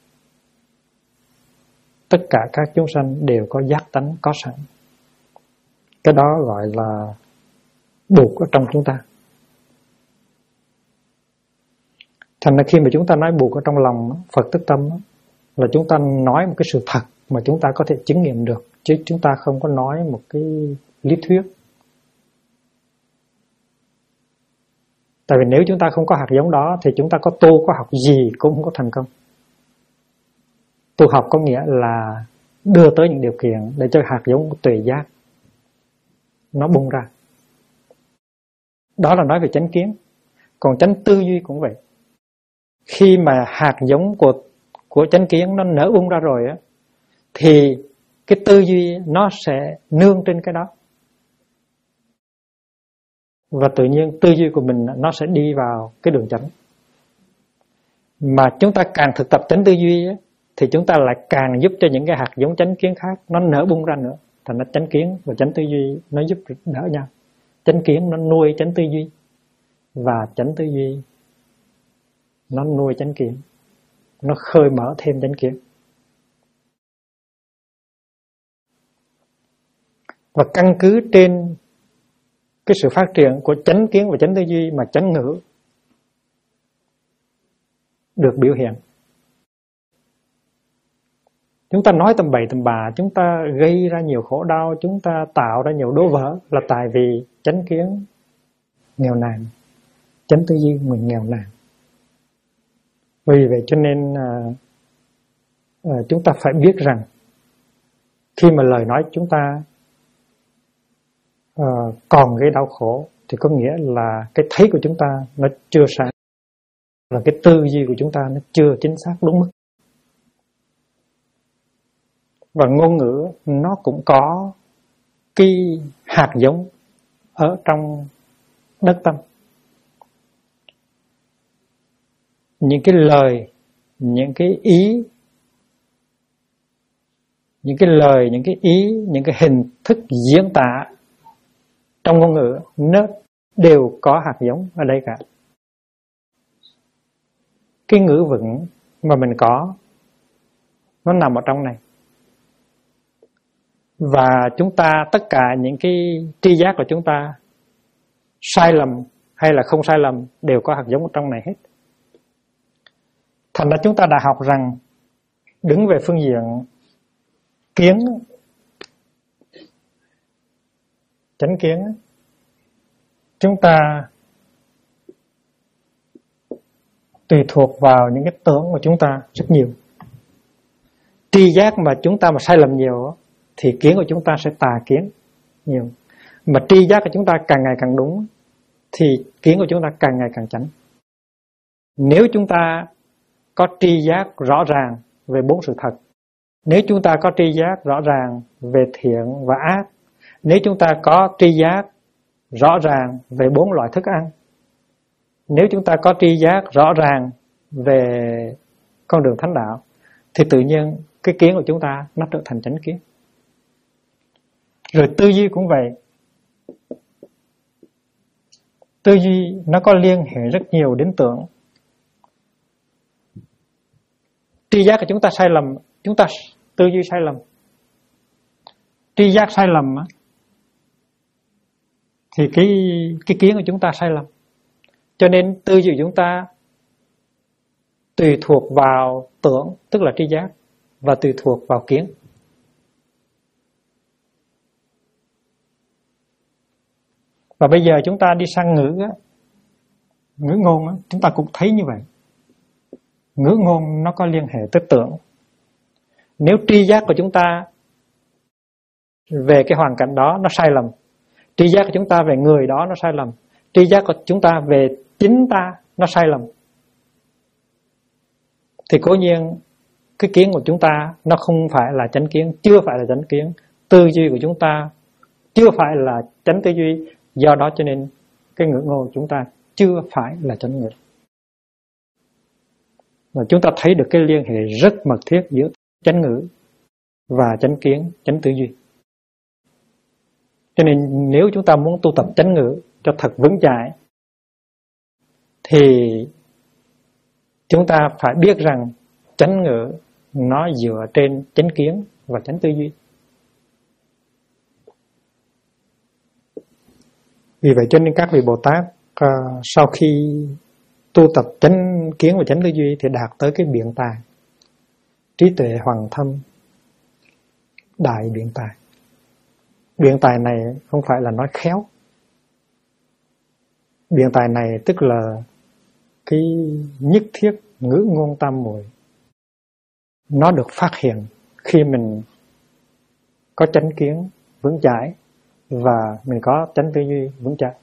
Tất cả các chúng sanh đều có giác tánh có sẵn. Cái đó gọi là buộc ở trong chúng ta. Thành ra khi mà chúng ta nói buộc ở trong lòng, Phật tức tâm, là chúng ta nói một cái sự thật mà chúng ta có thể chứng nghiệm được, chứ chúng ta không có nói một cái lý thuyết. Tại vì nếu chúng ta không có hạt giống đó thì chúng ta có tu, có học gì cũng không có thành công. Tu học có nghĩa là đưa tới những điều kiện để cho hạt giống của tuệ giác nó bung ra. Đó là nói về chánh kiến. Còn chánh tư duy cũng vậy. Khi mà hạt giống của chánh kiến nó nở bung ra rồi á, thì cái tư duy nó sẽ nương trên cái đó. Và tự nhiên tư duy của mình nó sẽ đi vào cái đường chánh. Mà chúng ta càng thực tập chánh tư duy á, thì chúng ta lại càng giúp cho những cái hạt giống chánh kiến khác nó nở bung ra nữa. Thành ra chánh kiến và chánh tư duy nó giúp đỡ nhau. Chánh kiến nó nuôi chánh tư duy, và chánh tư duy nó nuôi chánh kiến, nó khơi mở thêm chánh kiến. Và căn cứ trên cái sự phát triển của chánh kiến và chánh tư duy mà chánh ngữ được biểu hiện. Chúng ta nói tầm bậy tầm bạ, chúng ta gây ra nhiều khổ đau, chúng ta tạo ra nhiều đố vỡ là tại vì chánh kiến nghèo nàn, chánh tư duy mình nghèo nàn. Vì vậy cho nên chúng ta phải biết rằng khi mà lời nói chúng ta còn gây đau khổ thì có nghĩa là cái thấy của chúng ta nó chưa sáng, là cái tư duy của chúng ta nó chưa chính xác đúng mức. Và ngôn ngữ nó cũng có cái hạt giống ở trong đất tâm. Những cái lời, những cái ý, những cái lời, những cái ý, những cái hình thức diễn tả trong ngôn ngữ nó đều có hạt giống ở đây cả. Cái ngữ vựng mà mình có nó nằm ở trong này. Và chúng ta, tất cả những cái tri giác của chúng ta, sai lầm hay là không sai lầm, đều có hạt giống ở trong này hết. Thành ra chúng ta đã học rằng đứng về phương diện kiến, chánh kiến, chúng ta tùy thuộc vào những cái tưởng của chúng ta rất nhiều. Tri giác mà chúng ta mà sai lầm nhiều thì kiến của chúng ta sẽ tà kiến nhiều. Mà tri giác của chúng ta càng ngày càng đúng thì kiến của chúng ta càng ngày càng chánh. Nếu chúng ta có tri giác rõ ràng về bốn sự thật, nếu chúng ta có tri giác rõ ràng về thiện và ác, nếu chúng ta có tri giác rõ ràng về bốn loại thức ăn, nếu chúng ta có tri giác rõ ràng về con đường thánh đạo, thì tự nhiên cái kiến của chúng ta nó trở thành chánh kiến. Rồi tư duy cũng vậy. Tư duy nó có liên hệ rất nhiều đến tưởng. Tri giác của chúng ta sai lầm, chúng ta tư duy sai lầm. Tri giác sai lầm thì cái kiến của chúng ta sai lầm. Cho nên tư duy của chúng ta tùy thuộc vào tưởng, tức là tri giác, và tùy thuộc vào kiến. Và bây giờ chúng ta đi sang ngữ ngôn, chúng ta cũng thấy như vậy. Ngữ ngôn nó có liên hệ tới tưởng. Nếu tri giác của chúng ta về cái hoàn cảnh đó nó sai lầm, tri giác của chúng ta về người đó nó sai lầm, tri giác của chúng ta về chính ta nó sai lầm, thì cố nhiên cái kiến của chúng ta nó không phải là chánh kiến, chưa phải là chánh kiến. Tư duy của chúng ta chưa phải là chánh tư duy. Do đó cho nên cái ngữ ngôn chúng ta chưa phải là chánh ngữ. Và chúng ta thấy được cái liên hệ rất mật thiết giữa chánh ngữ và chánh kiến, chánh tư duy. Cho nên nếu chúng ta muốn tu tập chánh ngữ cho thật vững chãi thì chúng ta phải biết rằng chánh ngữ nó dựa trên chánh kiến và chánh tư duy. Vì vậy cho nên các vị Bồ Tát sau khi tu tập chánh kiến và chánh tư duy thì đạt tới cái biện tài, trí tuệ hoàng thâm, đại biện tài. Biện tài này không phải là nói khéo. Biện tài này tức là cái nhất thiết ngữ ngôn tam muội. Nó được phát hiện khi mình có chánh kiến vững chãi và mình có chánh tư duy vững chãi.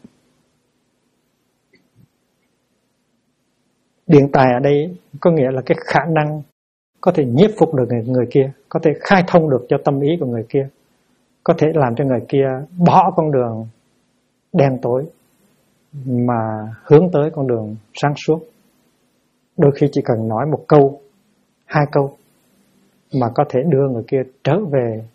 Biện tài ở đây có nghĩa là cái khả năng có thể nhiếp phục được người kia, có thể khai thông được cho tâm ý của người kia, có thể làm cho người kia bỏ con đường đen tối mà hướng tới con đường sáng suốt. Đôi khi chỉ cần nói một câu, hai câu mà có thể đưa người kia trở về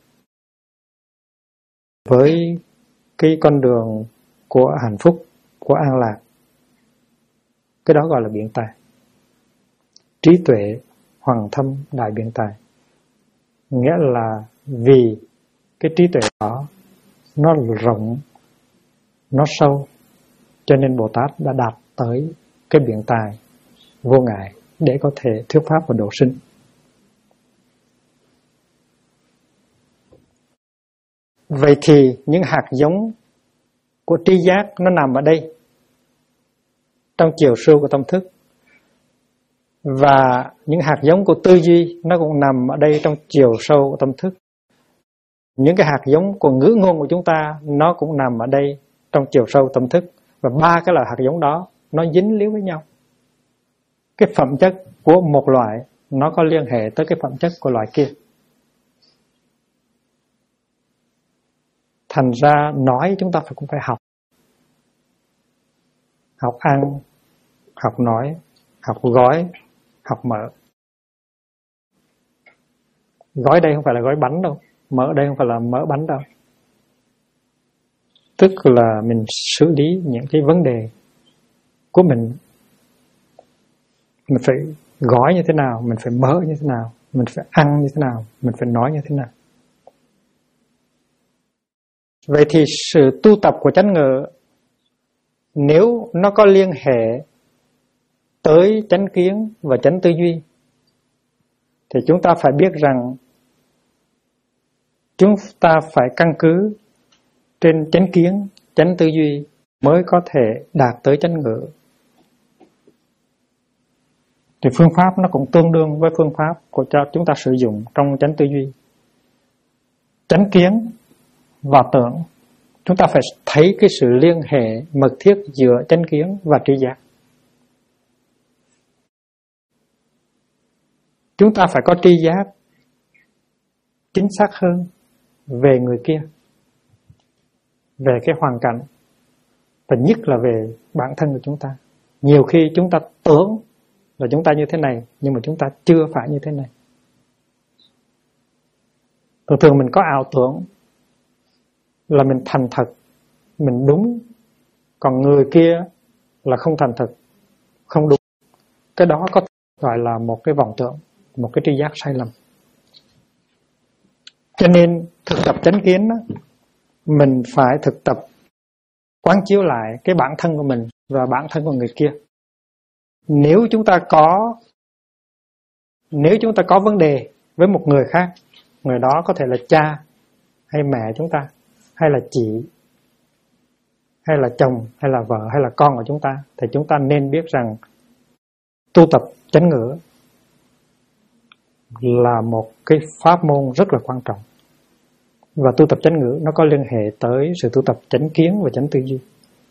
với cái con đường của hạnh phúc, của an lạc. Cái đó gọi là biện tài. Trí tuệ hoàng thâm đại biện tài. Nghĩa là vì cái trí tuệ đó nó rộng, nó sâu, cho nên Bồ Tát đã đạt tới cái biện tài vô ngại để có thể thuyết pháp và độ sinh. Vậy thì những hạt giống của tri giác nó nằm ở đây, trong chiều sâu của tâm thức. Và những hạt giống của tư duy nó cũng nằm ở đây trong chiều sâu của tâm thức. Những cái hạt giống của ngữ ngôn của chúng ta nó cũng nằm ở đây trong chiều sâu tâm thức. Và ba cái loại hạt giống đó nó dính líu với nhau. Cái phẩm chất của một loại nó có liên hệ tới cái phẩm chất của loại kia. Thành ra nói chúng ta cũng phải học. Học ăn, học nói, học gói, học mở. Gói đây không phải là gói bánh đâu, mở đây không phải là mở bánh đâu. Tức là mình xử lý những cái vấn đề của mình. Mình phải gói như thế nào, mình phải mở như thế nào, mình phải ăn như thế nào, mình phải nói như thế nào. Vậy thì sự tu tập của chánh ngữ nếu nó có liên hệ tới chánh kiến và chánh tư duy thì chúng ta phải biết rằng chúng ta phải căn cứ trên chánh kiến, chánh tư duy mới có thể đạt tới chánh ngữ. Thì phương pháp nó cũng tương đương với phương pháp của chúng ta sử dụng trong chánh tư duy. Chánh kiến và tưởng, chúng ta phải thấy cái sự liên hệ mật thiết giữa chánh kiến và tri giác. Chúng ta phải có tri giác chính xác hơn về người kia, về cái hoàn cảnh, và nhất là về bản thân của chúng ta. Nhiều khi chúng ta tưởng là chúng ta như thế này, nhưng mà chúng ta chưa phải như thế này. Thường mình có ảo tưởng là mình thành thật, mình đúng, còn người kia là không thành thật, không đúng. Cái đó có gọi là một cái vọng tưởng, một cái tri giác sai lầm. Cho nên thực tập chánh kiến đó, mình phải thực tập quán chiếu lại cái bản thân của mình và bản thân của người kia. Nếu chúng ta có vấn đề với một người khác, người đó có thể là cha hay mẹ chúng ta, hay là chị, hay là chồng, hay là vợ, hay là con của chúng ta, thì chúng ta nên biết rằng tu tập chánh ngữ là một cái pháp môn rất là quan trọng. Và tu tập chánh ngữ nó có liên hệ tới sự tu tập chánh kiến và chánh tư duy.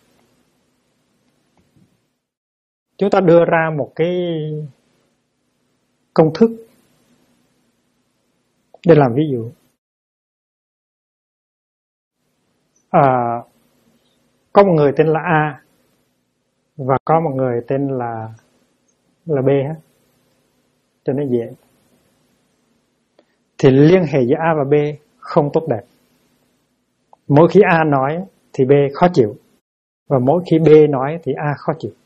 Chúng ta đưa ra một cái công thức để làm ví dụ. Có một người tên là A và có một người tên là B hết, cho nó dễ. Thì liên hệ giữa A và B không tốt đẹp. Mỗi khi A nói thì B khó chịu, và mỗi khi B nói thì A khó chịu.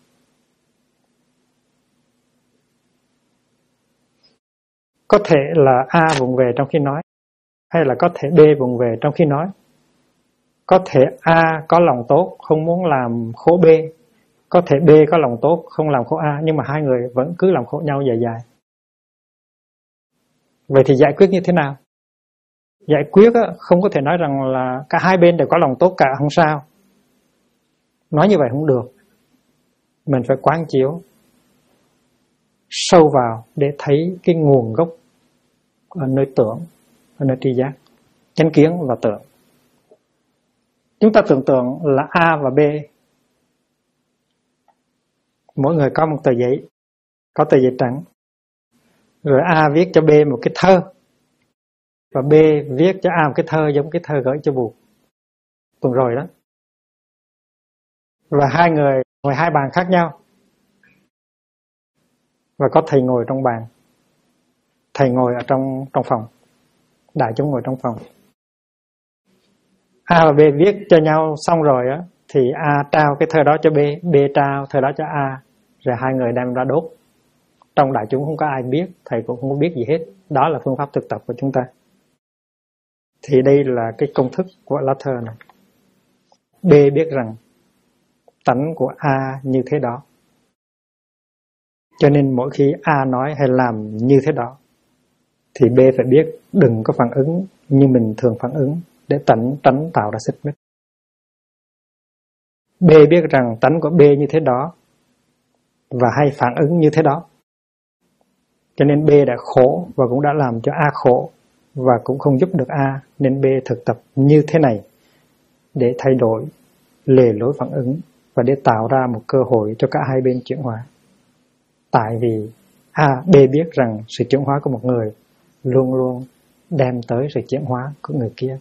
Có thể là A vụng về trong khi nói, hay là có thể B vụng về trong khi nói. Có thể A có lòng tốt, không muốn làm khổ B. Có thể B có lòng tốt, không làm khổ A, nhưng mà hai người vẫn cứ làm khổ nhau dài dài. Vậy thì giải quyết như thế nào? Giải quyết không có thể nói rằng là cả hai bên đều có lòng tốt cả, không sao. Nói như vậy không được. Mình phải quán chiếu sâu vào để thấy cái nguồn gốc ở nơi tưởng, ở nơi tri giác, chánh kiến và tưởng. Chúng ta tưởng tượng là A và B, mỗi người có một tờ giấy, có tờ giấy trắng. Rồi A viết cho B một cái thơ, và B viết cho A một cái thơ giống cái thơ gửi cho Bụt tuần rồi đó. Và hai người ngồi hai bàn khác nhau, và có thầy ngồi trong bàn, thầy ngồi ở trong phòng, đại chúng ngồi trong phòng. A và B viết cho nhau xong rồi á, thì A trao cái thơ đó cho B, B trao thơ đó cho A, rồi hai người đem ra đốt. Trong đại chúng không có ai biết, thầy cũng không có biết gì hết. Đó là phương pháp thực tập của chúng ta. Thì đây là cái công thức của lá thơ này. B biết rằng tánh của A như thế đó, cho nên mỗi khi A nói hay làm như thế đó, thì B phải biết đừng có phản ứng như mình thường phản ứng, để tránh tạo ra xích mích. B biết rằng tánh của B như thế đó và hay phản ứng như thế đó, cho nên B đã khổ và cũng đã làm cho A khổ, và cũng không giúp được A, nên B thực tập như thế này để thay đổi lề lối phản ứng và để tạo ra một cơ hội cho cả hai bên chuyển hóa. Tại vì B biết rằng sự chuyển hóa của một người luôn luôn đem tới sự chuyển hóa của người kia.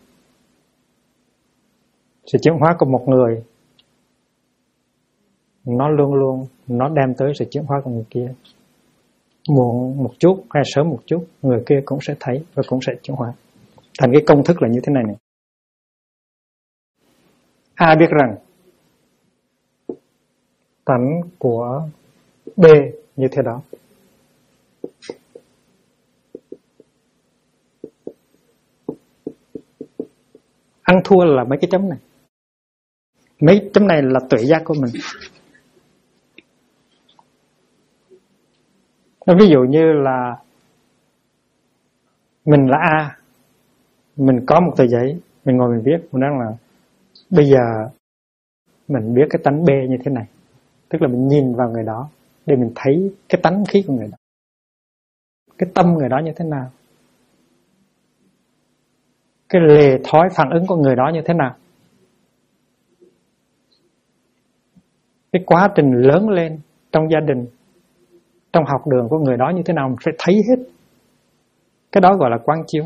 Sự chuyển hóa của một người nó luôn luôn đem tới sự chuyển hóa của người kia. Muộn một chút hay sớm một chút, người kia cũng sẽ thấy và cũng sẽ chuyển hóa. Thành cái công thức là như thế này. A biết rằng tánh của B như thế đó. Ăn thua là mấy cái chấm này. Mấy chấm này là tuệ giác của mình. Ví dụ như là mình là A, mình có một tờ giấy, mình ngồi mình viết, mình nói là bây giờ mình biết cái tánh B như thế này. Tức là mình nhìn vào người đó để mình thấy cái tánh khí của người đó, cái tâm người đó như thế nào, cái lề thói phản ứng của người đó như thế nào, cái quá trình lớn lên trong gia đình, trong học đường của người đó như thế nào, mình phải thấy hết. Cái đó gọi là quán chiếu.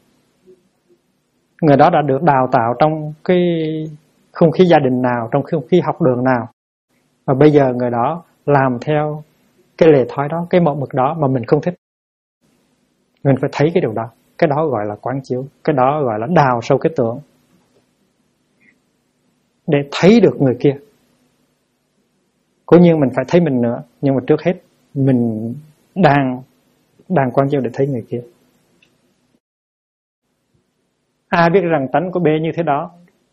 Người đó đã được đào tạo trong cái không khí gia đình nào, trong không khí học đường nào, và bây giờ người đó làm theo cái lề thói đó, cái mẫu mực đó mà mình không thích. Mình phải thấy cái điều đó. Cái đó gọi là quán chiếu. Cái đó gọi là đào sâu cái tưởng để thấy được người kia. Cố nhiên mình phải thấy mình nữa, nhưng mà trước hết mình đang quán chiếu để thấy người kia. A biết rằng tánh của B như thế đó,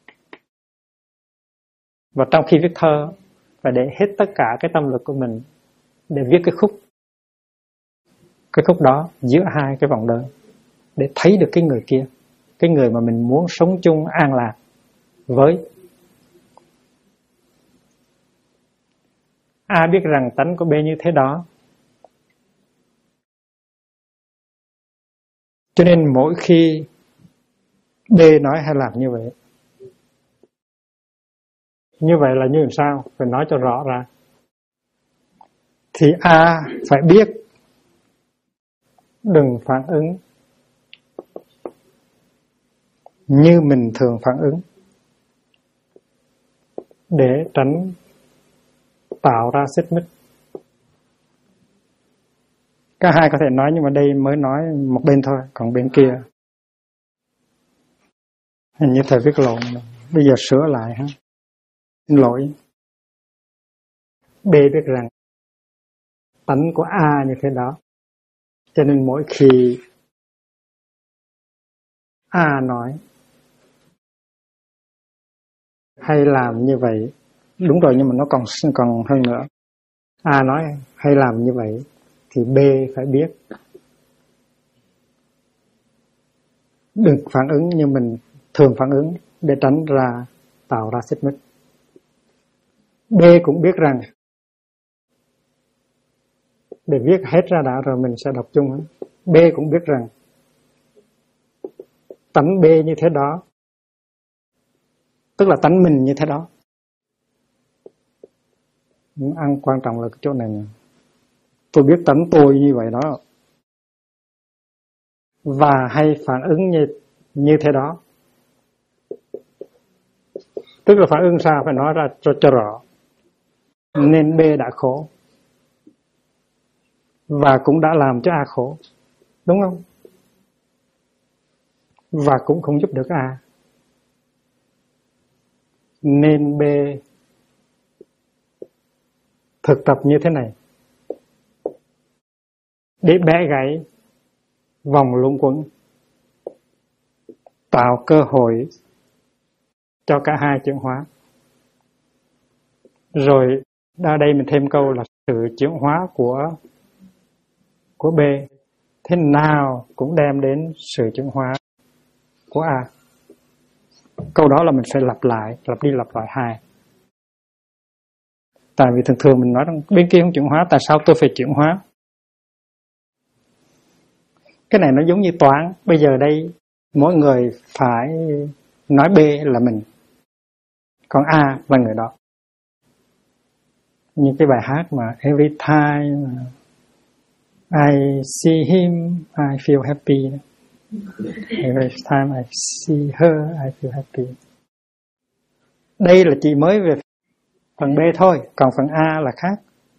và trong khi viết thơ phải để hết tất cả cái tâm lực của mình để viết cái khúc đó giữa hai cái vòng đơn, để thấy được cái người kia, cái người mà mình muốn sống chung an lạc với. A biết rằng tánh của B như thế đó, cho nên mỗi khi B nói hay làm như vậy là như làm sao? Phải nói cho rõ ra. Thì A phải biết đừng phản ứng như mình thường phản ứng. để tránh tạo ra xích mích. Cả hai có thể nói, nhưng mà đây mới nói một bên thôi, còn bên kia hình như thầy viết lộn. Bây giờ sửa lại ha. Xin lỗi. B biết rằng tánh của A như thế đó, cho nên mỗi khi A nói hay làm như vậy, đúng rồi, nhưng mà nó còn hơn nữa. A nói hay làm như vậy thì B phải biết, đừng phản ứng như mình thường phản ứng để tránh tạo ra xích mích. B cũng biết rằng, để viết hết ra đã rồi mình sẽ đọc chung. B cũng biết rằng tánh B như thế đó, tức là tánh mình như thế đó. Ăn quan trọng là cái chỗ này. Tôi biết tánh tôi như vậy đó, và hay phản ứng như thế đó. Tức là phản ứng sao phải nói ra cho rõ. Nên B đã khổ, và cũng đã làm cho A khổ, đúng không? Và cũng không giúp được A. Nên B thực tập như thế này để bẻ gãy vòng luẩn quẩn, tạo cơ hội cho cả hai chuyển hóa. Rồi ở đây mình thêm câu là sự chuyển hóa của B thế nào cũng đem đến sự chuyển hóa của A. Câu đó là mình phải lặp đi lặp lại hai. Tại vì thường thường mình nói rằng bên kia không chuyển hóa, tại sao tôi phải chuyển hóa? Cái này nó giống như toán. Bây giờ đây mỗi người phải nói B là mình, còn A là người đó. Như cái bài hát mà every time I see him I feel happy. Every time I see her I feel happy. Đây là chỉ mới về phần B thôi, còn phần A là khác.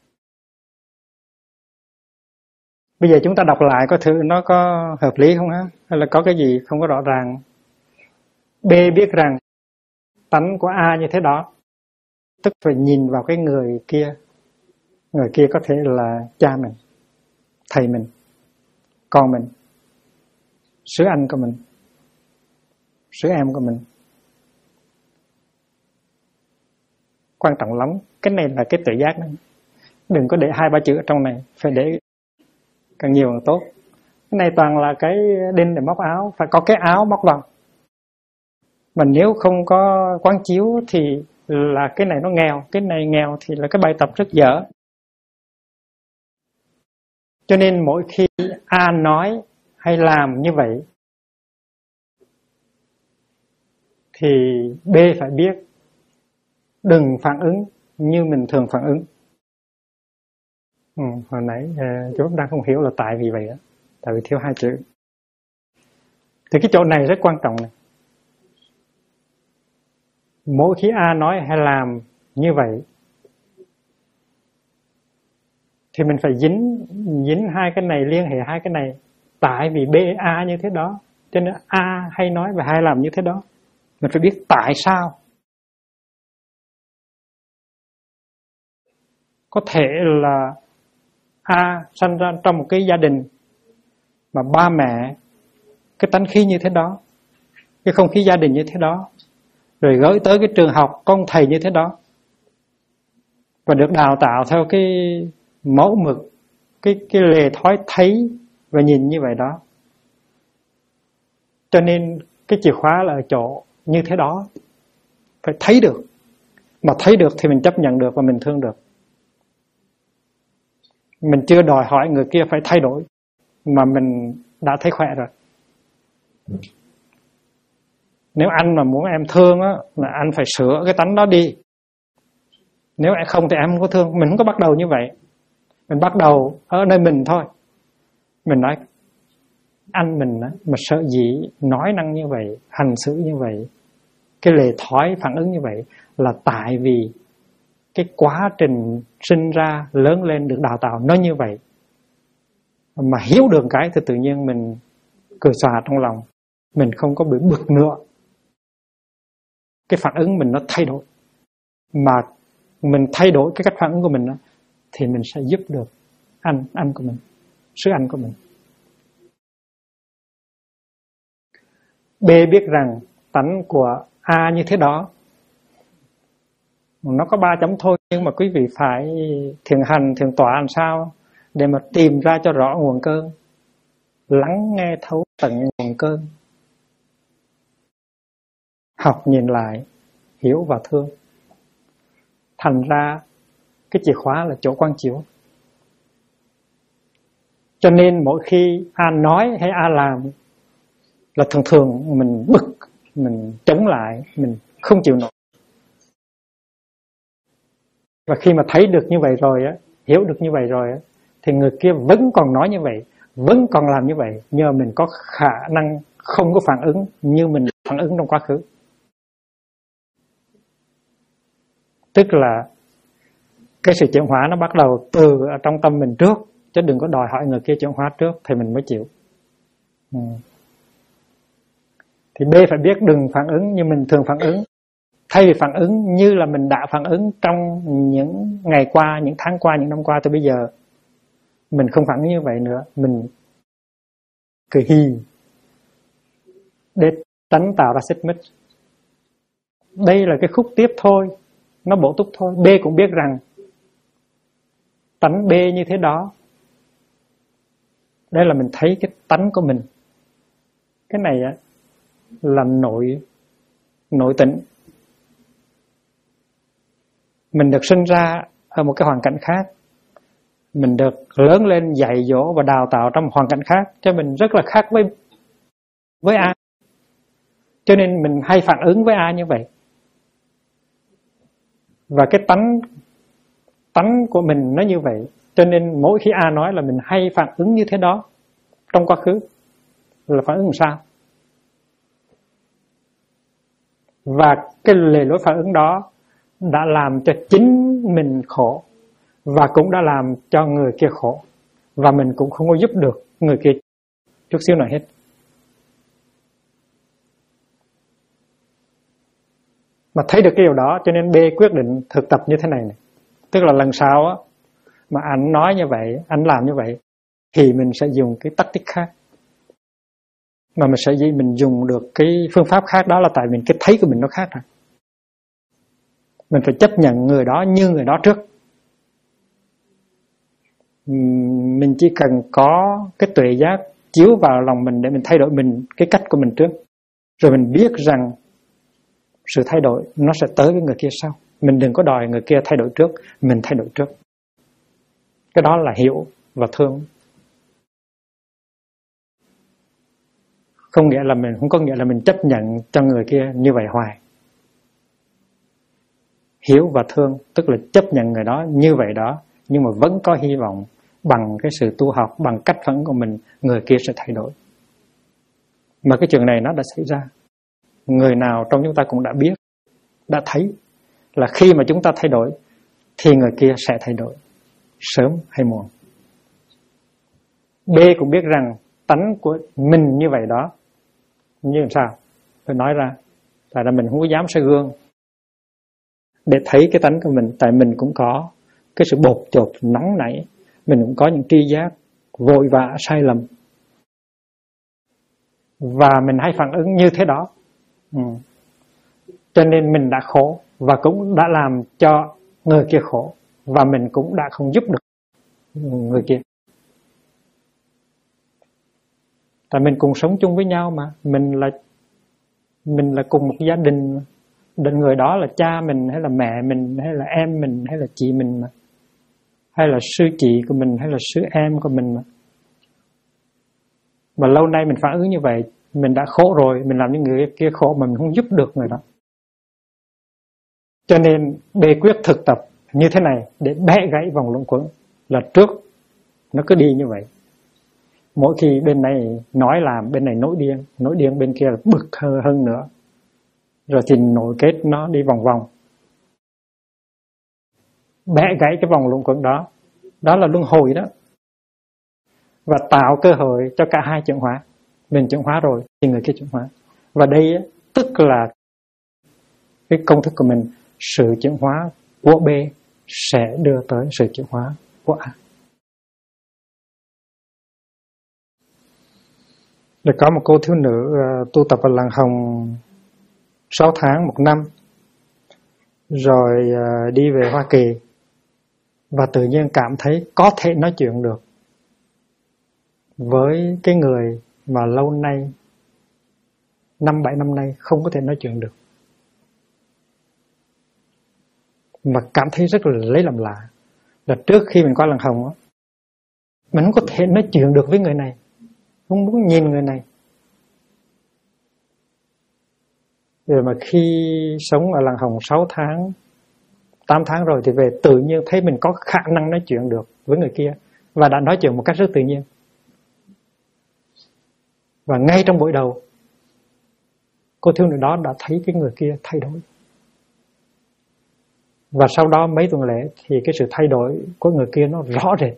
Bây giờ chúng ta đọc lại có thử nó có hợp lý không hả? Hay là có cái gì không có rõ ràng? B biết rằng tánh của A như thế đó, tức phải nhìn vào cái người kia. Người kia có thể là cha mình, thầy mình, con mình, sứ anh của mình, sứ em của mình. Quan trọng lắm. Cái này là cái tự giác đó. Đừng có để 2-3 chữ ở trong này, phải để càng nhiều càng tốt. Cái này toàn là cái đinh để móc áo, phải có cái áo móc vào. Mà nếu không có quán chiếu thì là cái này nó nghèo, cái này nghèo thì là cái bài tập rất dở. Cho nên mỗi khi A nói hay làm như vậy thì B phải biết, đừng phản ứng như mình thường phản ứng. Hồi nãy chúng đang không hiểu là tại vì vậy đó. Tại vì thiếu 2 chữ. Thì cái chỗ này rất quan trọng này. Mỗi khi A nói hay làm như vậy thì mình phải dính hai cái này, liên hệ hai cái này. Tại vì B A như thế đó, cho nên A hay nói và hay làm như thế đó. Mình phải biết tại sao. Có thể là A sanh ra trong một cái gia đình mà ba mẹ cái tánh khí như thế đó, cái không khí gia đình như thế đó, rồi gửi tới cái trường học có ông thầy như thế đó, và được đào tạo theo cái mẫu mực, cái lề thói thấy và nhìn như vậy đó. Cho nên cái chìa khóa là ở chỗ như thế đó, phải thấy được. Mà thấy được thì mình chấp nhận được và mình thương được. Mình chưa đòi hỏi người kia phải thay đổi, mà mình đã thấy khỏe rồi. Nếu anh mà muốn em thương á, là anh phải sửa cái tánh đó đi. Nếu em không thì em không có thương. Mình không có bắt đầu như vậy. Mình bắt đầu ở nơi mình thôi. Mình nói anh mình á, mà sợ dĩ nói năng như vậy, hành xử như vậy, cái lề thói phản ứng như vậy là tại vì cái quá trình sinh ra, lớn lên, được đào tạo nó như vậy. Mà hiểu được cái thì tự nhiên mình cười xòa trong lòng, mình không có bị bực nữa. Cái phản ứng mình nó thay đổi. Mà mình thay đổi cái cách phản ứng của mình đó, thì mình sẽ giúp được anh của mình, sư anh của mình. B biết rằng tánh của A như thế đó. Nó có 3 chấm thôi, nhưng mà quý vị phải thiền hành, thiền tọa làm sao để mà tìm ra cho rõ nguồn cơn, lắng nghe thấu tận nguồn cơn, học nhìn lại, hiểu và thương. Thành ra cái chìa khóa là chỗ quán chiếu. Cho nên mỗi khi A nói hay A làm là thường thường mình bực, mình chống lại, mình không chịu nổi. Và khi mà thấy được như vậy rồi á, hiểu được như vậy rồi á, thì người kia vẫn còn nói như vậy, vẫn còn làm như vậy, nhờ mình có khả năng không có phản ứng như mình phản ứng trong quá khứ. Tức là cái sự chuyển hóa nó bắt đầu từ ở trong tâm mình trước, chứ đừng có đòi hỏi người kia chuyển hóa trước thì mình mới chịu. Thì B phải biết đừng phản ứng như mình thường phản ứng. Thay vì phản ứng như là mình đã phản ứng trong những ngày qua, những tháng qua, những năm qua tới bây giờ, mình không phản ứng như vậy nữa. Mình cười hì để tránh tạo ra xích mích. Đây là cái khúc tiếp thôi, nó bổ túc thôi. B cũng biết rằng tánh B như thế đó. Đây là mình thấy cái tánh của mình. Cái này á là nội tịnh. Mình được sinh ra ở một cái hoàn cảnh khác, mình được lớn lên dạy dỗ và đào tạo trong một hoàn cảnh khác, cho mình rất là khác với A. Cho nên mình hay phản ứng với A như vậy. Và cái tánh của mình nó như vậy, cho nên mỗi khi A nói là mình hay phản ứng như thế đó. Trong quá khứ là phản ứng làm sao? Và cái lề lối phản ứng đó đã làm cho chính mình khổ, và cũng đã làm cho người kia khổ, và mình cũng không có giúp được người kia chút xíu nào hết. Mà thấy được cái điều đó, cho nên B quyết định thực tập như thế này. Tức là lần sau á, mà anh nói như vậy, anh làm như vậy, thì mình sẽ dùng cái tactic khác. Mà mình dùng được cái phương pháp khác, đó là tại vì cái thấy của mình nó khác rồi. Mình phải chấp nhận người đó như người đó trước. Mình chỉ cần có cái tuệ giác chiếu vào lòng mình để mình thay đổi cái cách của mình trước. Rồi mình biết rằng sự thay đổi nó sẽ tới với người kia sau. Mình đừng có đòi người kia thay đổi trước, mình thay đổi trước. Cái đó là hiểu và thương. Không có nghĩa là mình chấp nhận cho người kia như vậy hoài. Hiểu và thương tức là chấp nhận người đó như vậy đó, nhưng mà vẫn có hy vọng bằng cái sự tu học, bằng cách phản ứng của mình, người kia sẽ thay đổi. Mà cái chuyện này nó đã xảy ra. Người nào trong chúng ta cũng đã biết, đã thấy là khi mà chúng ta thay đổi thì người kia sẽ thay đổi, sớm hay muộn. B cũng biết rằng tánh của mình như vậy đó. Như làm sao? Tôi nói ra, tại là mình không có dám soi gương để thấy cái tánh của mình. Tại mình cũng có cái sự bột chột, nóng nảy, mình cũng có những tri giác vội vã, sai lầm, và mình hay phản ứng như thế đó. Cho nên mình đã khổ, và cũng đã làm cho người kia khổ, và mình cũng đã không giúp được người kia. Tại mình cùng sống chung với nhau mà, mình là cùng một gia đình. Định người đó là cha mình, hay là mẹ mình, hay là em mình, hay là chị mình mà, hay là sư chị của mình, hay là sư em của mình mà. Mà lâu nay mình phản ứng như vậy, mình đã khổ rồi, mình làm những người kia khổ mà mình không giúp được người đó. Cho nên B quyết thực tập như thế này để bẻ gãy vòng luẩn quẩn. Là trước nó cứ đi như vậy, mỗi khi bên này nói làm, bên này nổi điên bên kia là bực hơn nữa. rồi thì nội kết nó đi vòng vòng, bẻ gãy cái vòng luẩn quẩn đó. Đó là luân hồi đó. Và tạo cơ hội cho cả hai chuyển hóa. Mình chuyển hóa rồi thì người kia chuyển hóa. Và đây tức là cái công thức của mình, sự chuyển hóa của B sẽ đưa tới sự chuyển hóa của A. Rồi có một cô thiếu nữ tu tập ở Làng Hồng 6 tháng, 1 năm, rồi đi về Hoa Kỳ, và tự nhiên cảm thấy có thể nói chuyện được với cái người mà lâu nay, 5-7 năm nay không có thể nói chuyện được. Mà cảm thấy rất là lấy làm lạ, là trước khi mình qua Làng Hồng á, mình không có thể nói chuyện được với người này, không muốn nhìn người này. Rồi mà khi sống ở Làng Hồng 6 tháng, 8 tháng rồi thì về, tự nhiên thấy mình có khả năng nói chuyện được với người kia, và đã nói chuyện một cách rất tự nhiên. Và ngay trong buổi đầu, cô thiếu nữ đó đã thấy cái người kia thay đổi. Và sau đó mấy tuần lễ thì cái sự thay đổi của người kia nó rõ rệt.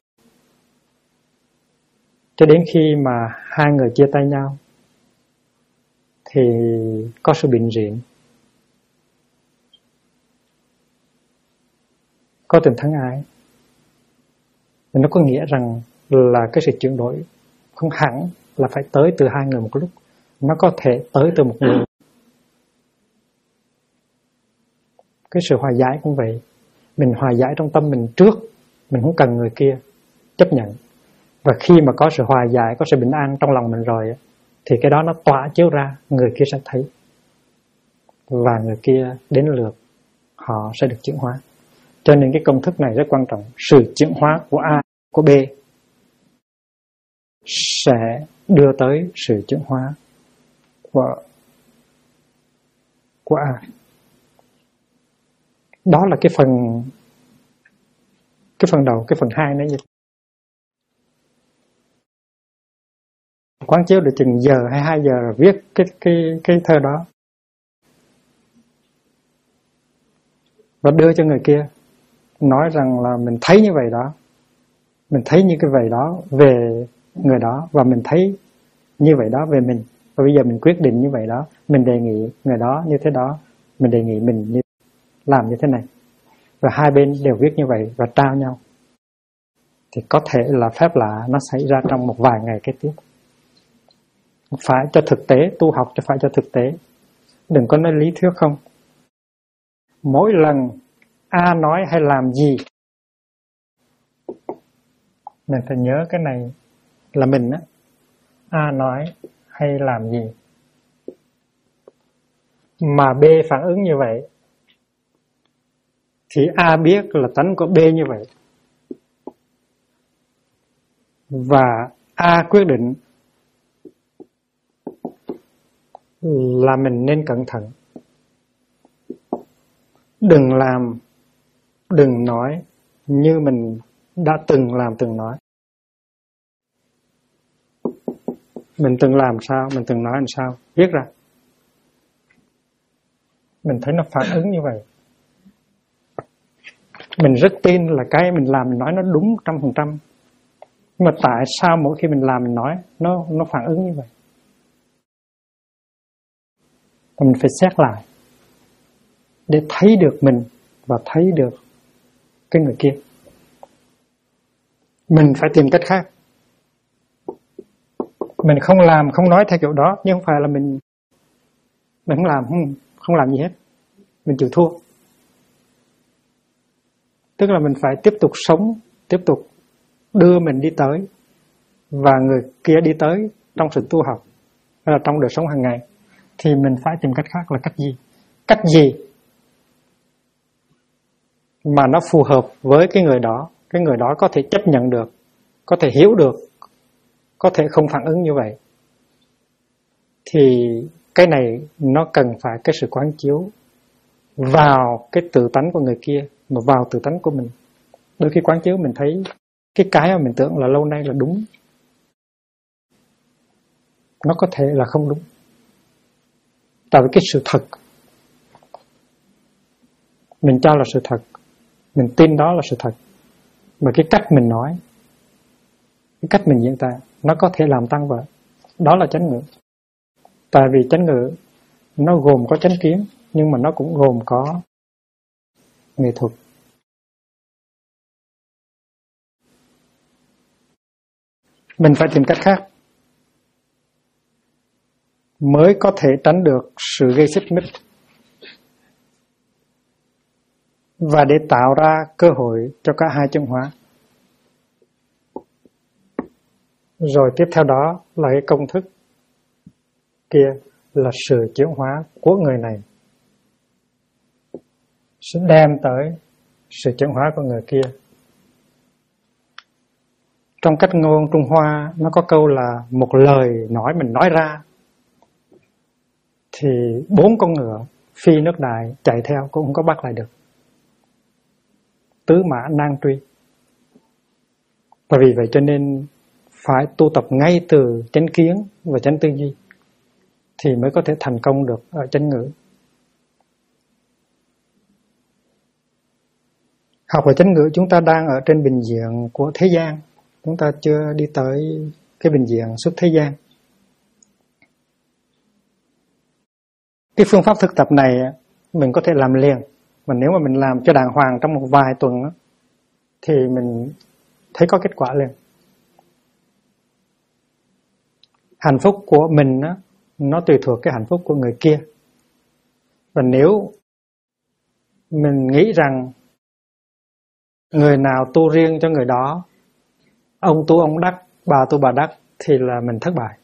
Cho đến khi mà hai người chia tay nhau thì có sự bình diện, có tình thân ái. Nó có nghĩa rằng là cái sự chuyển đổi không hẳn là phải tới từ hai người một lúc, nó có thể tới từ một người. Cái sự hòa giải cũng vậy. Mình hòa giải trong tâm mình trước, mình không cần người kia chấp nhận. Và khi mà có sự hòa giải, có sự bình an trong lòng mình rồi, thì cái đó nó tỏa chiếu ra, người kia sẽ thấy. Và người kia đến lượt họ sẽ được chuyển hóa. Cho nên cái công thức này rất quan trọng. Sự chuyển hóa của A, của B sẽ đưa tới sự chuyển hóa của A. Đó là cái phần đầu. Cái phần 2 nữa như quán chiếu được chừng giờ hay 2 giờ rồi viết cái thơ đó và đưa cho người kia, nói rằng là mình thấy như vậy đó, mình thấy như cái vậy đó về người đó, và mình thấy như vậy đó về mình, và bây giờ mình quyết định như vậy đó, mình đề nghị người đó như thế đó, mình đề nghị mình làm như thế này. Và hai bên đều viết như vậy và trao nhau, thì có thể là phép lạ nó xảy ra trong một vài ngày kế tiếp. Phải cho thực tế, tu học cho phải cho thực tế, đừng có nói lý thuyết không. Mỗi lần A nói hay làm gì, mình phải nhớ cái này là mình á. A nói hay làm gì mà B phản ứng như vậy, thì A biết là tánh của B như vậy, và A quyết định là mình nên cẩn thận, đừng làm, đừng nói như mình đã từng làm, từng nói. Mình từng làm sao, mình từng nói làm sao, viết ra. Mình thấy nó phản ứng như vậy, mình rất tin là cái mình làm, mình nói nó đúng 100%. Nhưng mà tại sao mỗi khi mình làm, mình nói nó phản ứng như vậy? Và mình phải xét lại để thấy được mình và thấy được cái người kia. Mình phải tìm cách khác. Mình không làm, không nói theo kiểu đó, nhưng không phải là mình không làm, không làm gì hết, mình chịu thua. Tức là mình phải tiếp tục sống, tiếp tục đưa mình đi tới, và người kia đi tới trong sự tu học, hay là trong đời sống hàng ngày, thì mình phải tìm cách khác. Là cách gì? Cách gì mà nó phù hợp với cái người đó, cái người đó có thể chấp nhận được, có thể hiểu được, có thể không phản ứng như vậy. Thì cái này nó cần phải cái sự quán chiếu vào cái tự tánh của người kia, mà vào tự tánh của mình. Đôi khi quán chiếu mình thấy cái mà mình tưởng là lâu nay là đúng, nó có thể là không đúng. Tại vì cái sự thật mình cho là sự thật, mình tin đó là sự thật, mà cái cách mình nói, cái cách mình diễn tả nó có thể làm tăng vỡ. Đó là chánh ngữ. Tại vì chánh ngữ nó gồm có chánh kiến, nhưng mà nó cũng gồm có nghệ thuật. Mình phải tìm cách khác mới có thể tránh được sự gây xích mích, và để tạo ra cơ hội cho cả hai chân hóa. Rồi tiếp theo đó là cái công thức kia là sự chuyển hóa của người này sẽ đem tới sự chuyển hóa của người kia. Trong cách ngôn Trung Hoa nó có câu là một lời nói mình nói ra thì 4 con ngựa phi nước đại chạy theo cũng không có bắt lại được. Tứ mã nan truy. Và vì vậy cho nên phải tu tập ngay từ chánh kiến và chánh tư duy thì mới có thể thành công được ở chánh ngữ. Học ở chánh ngữ chúng ta đang ở trên bình diện của thế gian, chúng ta chưa đi tới cái bình diện xuất thế gian. Cái phương pháp thực tập này mình có thể làm liền, mà nếu mà mình làm cho đàng hoàng trong một vài tuần thì mình thấy có kết quả liền. Hạnh phúc của mình nó tùy thuộc cái hạnh phúc của người kia. Và nếu mình nghĩ rằng người nào tu riêng cho người đó, ông tu ông đắc, bà tu bà đắc, thì là mình thất bại.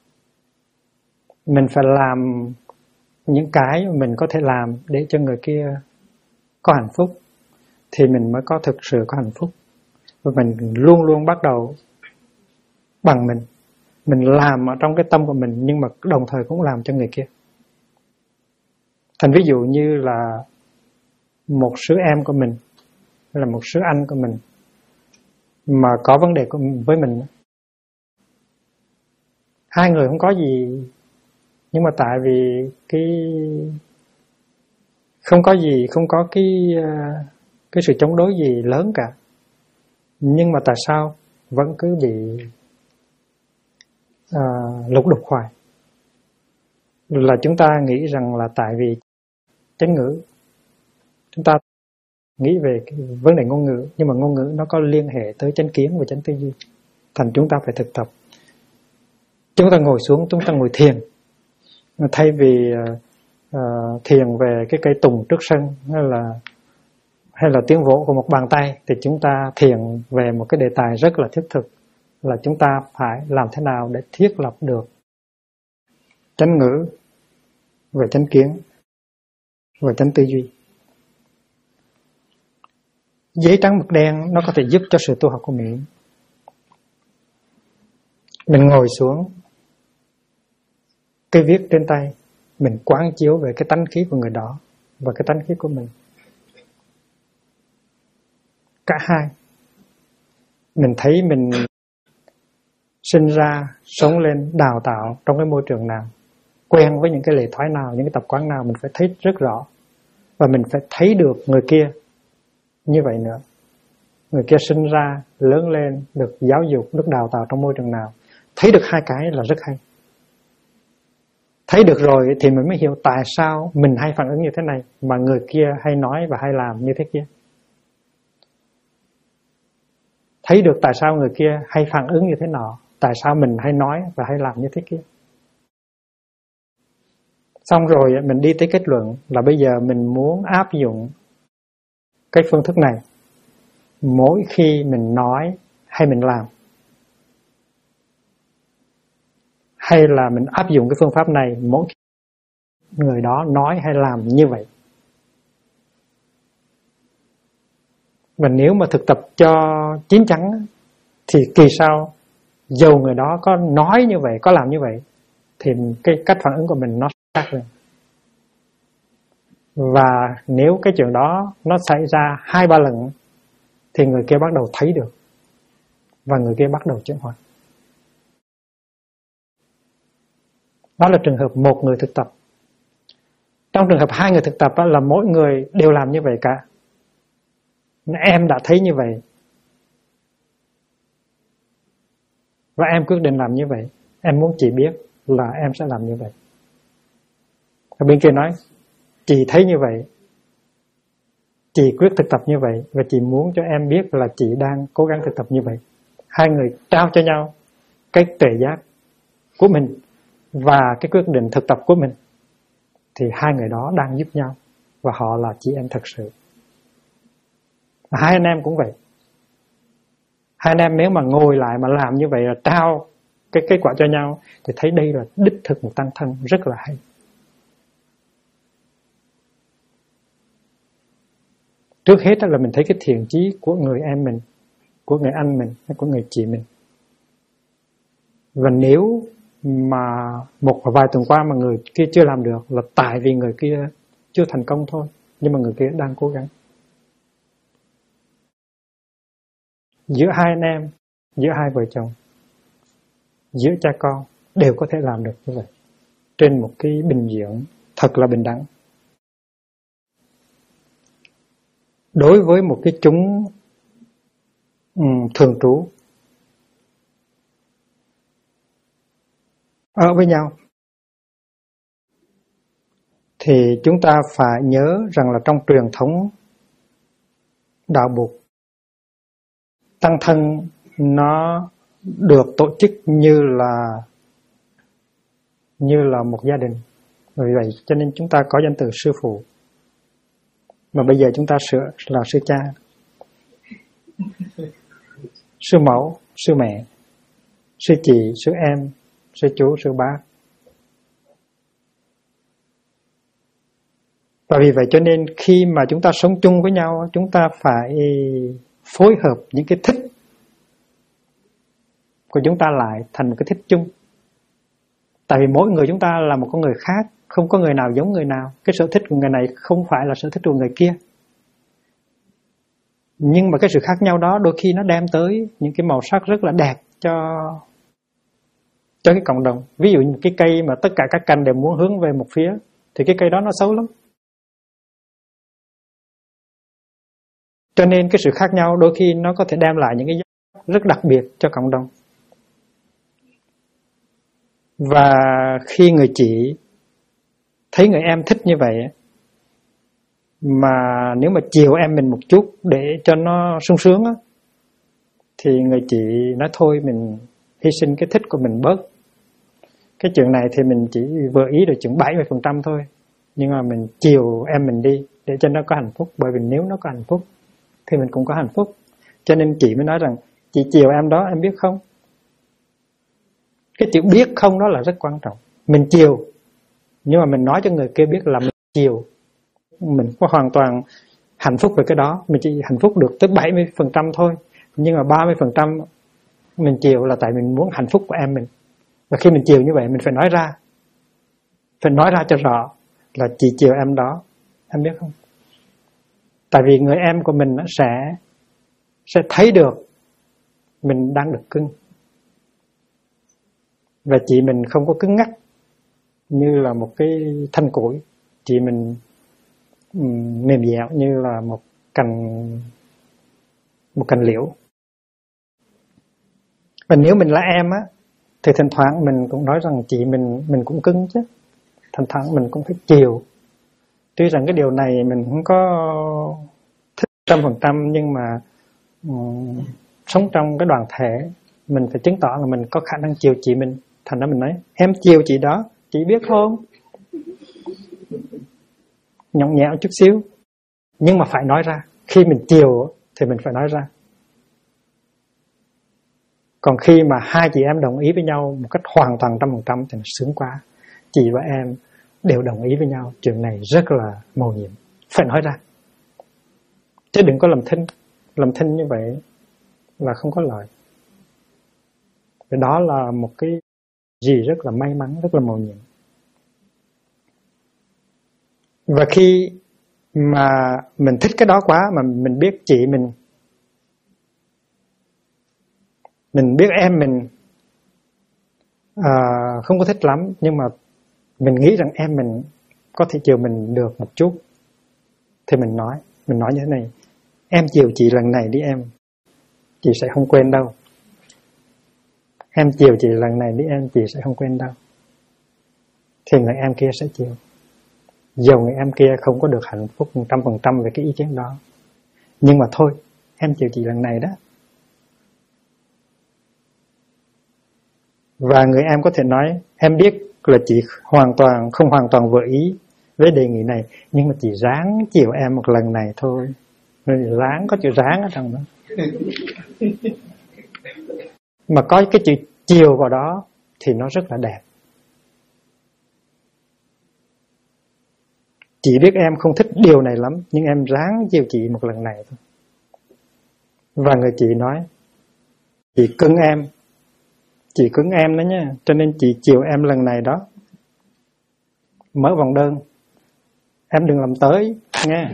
Mình phải làm những cái mình có thể làm để cho người kia có hạnh phúc thì mình mới có thực sự có hạnh phúc. Và mình luôn luôn bắt đầu bằng mình. Mình làm ở trong cái tâm của mình, nhưng mà đồng thời cũng làm cho người kia. Thành ví dụ như là một số em của mình hay là một số anh của mình mà có vấn đề với mình, hai người không có gì, nhưng mà tại vì không có cái sự chống đối gì lớn cả, nhưng mà tại sao vẫn cứ bị lục đục hoài? Là chúng ta nghĩ rằng là tại vì chánh ngữ, chúng ta nghĩ về cái vấn đề ngôn ngữ, nhưng mà ngôn ngữ nó có liên hệ tới chánh kiến và chánh tư duy. Thành chúng ta phải thực tập. Chúng ta ngồi xuống, chúng ta ngồi thiền. Thay vì thiền về cái cây tùng trước sân hay là tiếng vỗ của một bàn tay, thì chúng ta thiền về một cái đề tài rất là thiết thực, là chúng ta phải làm thế nào để thiết lập được chánh ngữ về chánh kiến và chánh tư duy. Giấy trắng mực đen nó có thể giúp cho sự tu học của mình. Mình ngồi xuống, cái viết trên tay, mình quán chiếu về cái tánh khí của người đó và cái tánh khí của mình. Cả hai. Mình thấy mình sinh ra, sống lên, đào tạo trong cái môi trường nào, quen với những cái lề thói nào, những cái tập quán nào, mình phải thấy rất rõ. Và mình phải thấy được người kia như vậy nữa. Người kia sinh ra, lớn lên, được giáo dục, được đào tạo trong môi trường nào. Thấy được hai cái là rất hay. Thấy được rồi thì mình mới hiểu tại sao mình hay phản ứng như thế này, mà người kia hay nói và hay làm như thế kia. Thấy được tại sao người kia hay phản ứng như thế nọ, tại sao mình hay nói và hay làm như thế kia. Xong rồi mình đi tới kết luận là bây giờ mình muốn áp dụng cái phương thức này mỗi khi mình nói hay mình làm. Hay là mình áp dụng cái phương pháp này mỗi khi người đó nói hay làm như vậy. Và nếu mà thực tập cho chín chắn thì kỳ sau dầu người đó có nói như vậy, có làm như vậy, thì cái cách phản ứng của mình nó khác rồi. Và nếu cái chuyện đó nó xảy ra 2-3 lần thì người kia bắt đầu thấy được và người kia bắt đầu chuyển hóa. Đó là trường hợp một người thực tập. Trong trường hợp hai người thực tập là mỗi người đều làm như vậy cả. Em đã thấy như vậy và em quyết định làm như vậy. Em muốn chị biết là em sẽ làm như vậy. Và bên kia nói chị thấy như vậy, chị quyết thực tập như vậy, và chị muốn cho em biết là chị đang cố gắng thực tập như vậy. Hai người trao cho nhau cái tuệ giác của mình và cái quyết định thực tập của mình, thì hai người đó đang giúp nhau và họ là chị em thật sự. Hai anh em cũng vậy. Hai anh em nếu mà ngồi lại mà làm như vậy là trao cái kết quả cho nhau, thì thấy đây là đích thực một tăng thân rất là hay. Trước hết là mình thấy cái thiện chí của người em mình, của người anh mình, của người chị mình. Và nếu mà một vài tuần qua mà người kia chưa làm được là tại vì người kia chưa thành công thôi, nhưng mà người kia đang cố gắng. Giữa hai anh em, giữa hai vợ chồng, giữa cha con đều có thể làm được như vậy, trên một cái bình diện thật là bình đẳng. Đối với một cái chúng thường trú ở với nhau, thì chúng ta phải nhớ rằng là trong truyền thống đạo Bụt, tăng thân nó được tổ chức như là một gia đình. Vì vậy cho nên chúng ta có danh từ sư phụ, mà bây giờ chúng ta sửa là sư cha, sư mẫu, sư mẹ, sư chị, sư em, sư chú, sư bác. Và vì vậy cho nên khi mà chúng ta sống chung với nhau, chúng ta phải phối hợp những cái thích của chúng ta lại thành một cái thích chung. Tại vì mỗi người chúng ta là một con người khác, không có người nào giống người nào. Cái sở thích của người này không phải là sở thích của người kia. Nhưng mà cái sự khác nhau đó đôi khi nó đem tới những cái màu sắc rất là đẹp cho cái cộng đồng. Ví dụ như cái cây mà tất cả các cành đều muốn hướng về một phía, thì cái cây đó nó xấu lắm. Cho nên cái sự khác nhau đôi khi nó có thể đem lại những cái giá rất đặc biệt cho cộng đồng. Và khi người chị thấy người em thích như vậy, mà nếu mà chiều em mình một chút để cho nó sung sướng á, thì người chị nói thôi mình hy sinh cái thích của mình bớt. Cái chuyện này thì mình chỉ vừa ý được chừng 70% thôi, nhưng mà mình chiều em mình đi để cho nó có hạnh phúc. Bởi vì nếu nó có hạnh phúc thì mình cũng có hạnh phúc. Cho nên chị mới nói rằng chị chiều em đó, em biết không? Cái chữ biết không đó là rất quan trọng. Mình chiều, nhưng mà mình nói cho người kia biết là mình chiều. Mình có hoàn toàn hạnh phúc về cái đó. Mình chỉ hạnh phúc được tới 70% thôi, nhưng mà 30% mình chiều là tại mình muốn hạnh phúc của em mình. Và khi mình chiều như vậy, mình phải nói ra. Phải nói ra cho rõ là chị chiều em đó, em biết không? Tại vì người em của mình sẽ thấy được mình đang được cưng. Và chị mình không có cứng ngắc như là một cái thanh củi. Chị mình mềm dẻo như là một cành liễu. Và nếu mình là em á, thì thỉnh thoảng mình cũng nói rằng chị mình cũng cứng chứ. Thỉnh thoảng mình cũng phải chiều. Tuy rằng cái điều này mình không có thích 100%, nhưng mà sống trong cái đoàn thể, mình phải chứng tỏ là mình có khả năng chiều chị mình. Thành ra mình nói, em chiều chị đó, chị biết không? Nhõng nhẽo chút xíu, nhưng mà phải nói ra. Khi mình chiều thì mình phải nói ra. Còn khi mà hai chị em đồng ý với nhau một cách hoàn toàn 100% thì nó sướng quá. Chị và em đều đồng ý với nhau, chuyện này rất là mầu nhiệm. Phải nói ra. Chứ đừng có làm thinh như vậy là không có lợi. Vì đó là một cái gì rất là may mắn, rất là mầu nhiệm. Và khi mà mình thích cái đó quá, mà mình biết chị mình biết em mình không có thích lắm, nhưng mà mình nghĩ rằng em mình có thể chiều mình được một chút thì mình nói như thế này: em chiều chị lần này đi em, chị sẽ không quên đâu. Em chiều chị lần này đi em, chị sẽ không quên đâu. Thì người em kia sẽ chiều. Dầu người em kia không có được hạnh phúc 100% về cái ý kiến đó, nhưng mà thôi, em chiều chị lần này đó. Và người em có thể nói: em biết là chị không hoàn toàn vừa ý với đề nghị này, nhưng mà chị ráng chiều em một lần này thôi. Ráng, có chữ ráng ở trong đó. Mà có cái chữ chiều vào đó thì nó rất là đẹp. Chị biết em không thích điều này lắm, nhưng em ráng chiều chị một lần này thôi. Và người chị nói: chị cưng em đó nha, cho nên chị chiều em lần này đó. Mở vòng đơn, em đừng làm tới nghe.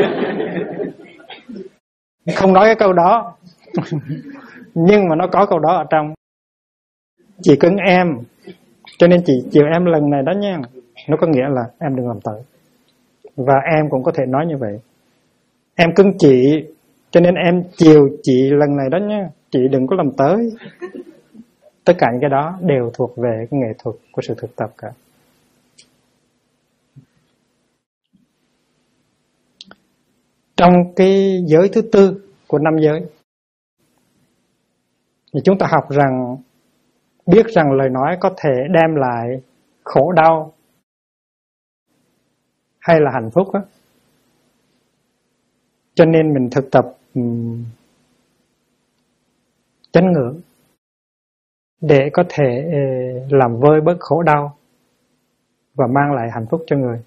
Không nói cái câu đó nhưng mà nó có câu đó ở trong. Chị cưng em, cho nên chị chiều em lần này đó nha. Nó có nghĩa là em đừng làm tới. Và em cũng có thể nói như vậy: em cưng chị, cho nên em chiều chị lần này đó nha, chị đừng có làm tới. Tất cả những cái đó đều thuộc về cái nghệ thuật của sự thực tập cả. Trong cái giới thứ tư của 5 giới thì chúng ta học rằng, biết rằng lời nói có thể đem lại khổ đau hay là hạnh phúc á. Cho nên mình thực tập chánh ngữ để có thể làm vơi bớt khổ đau và mang lại hạnh phúc cho người.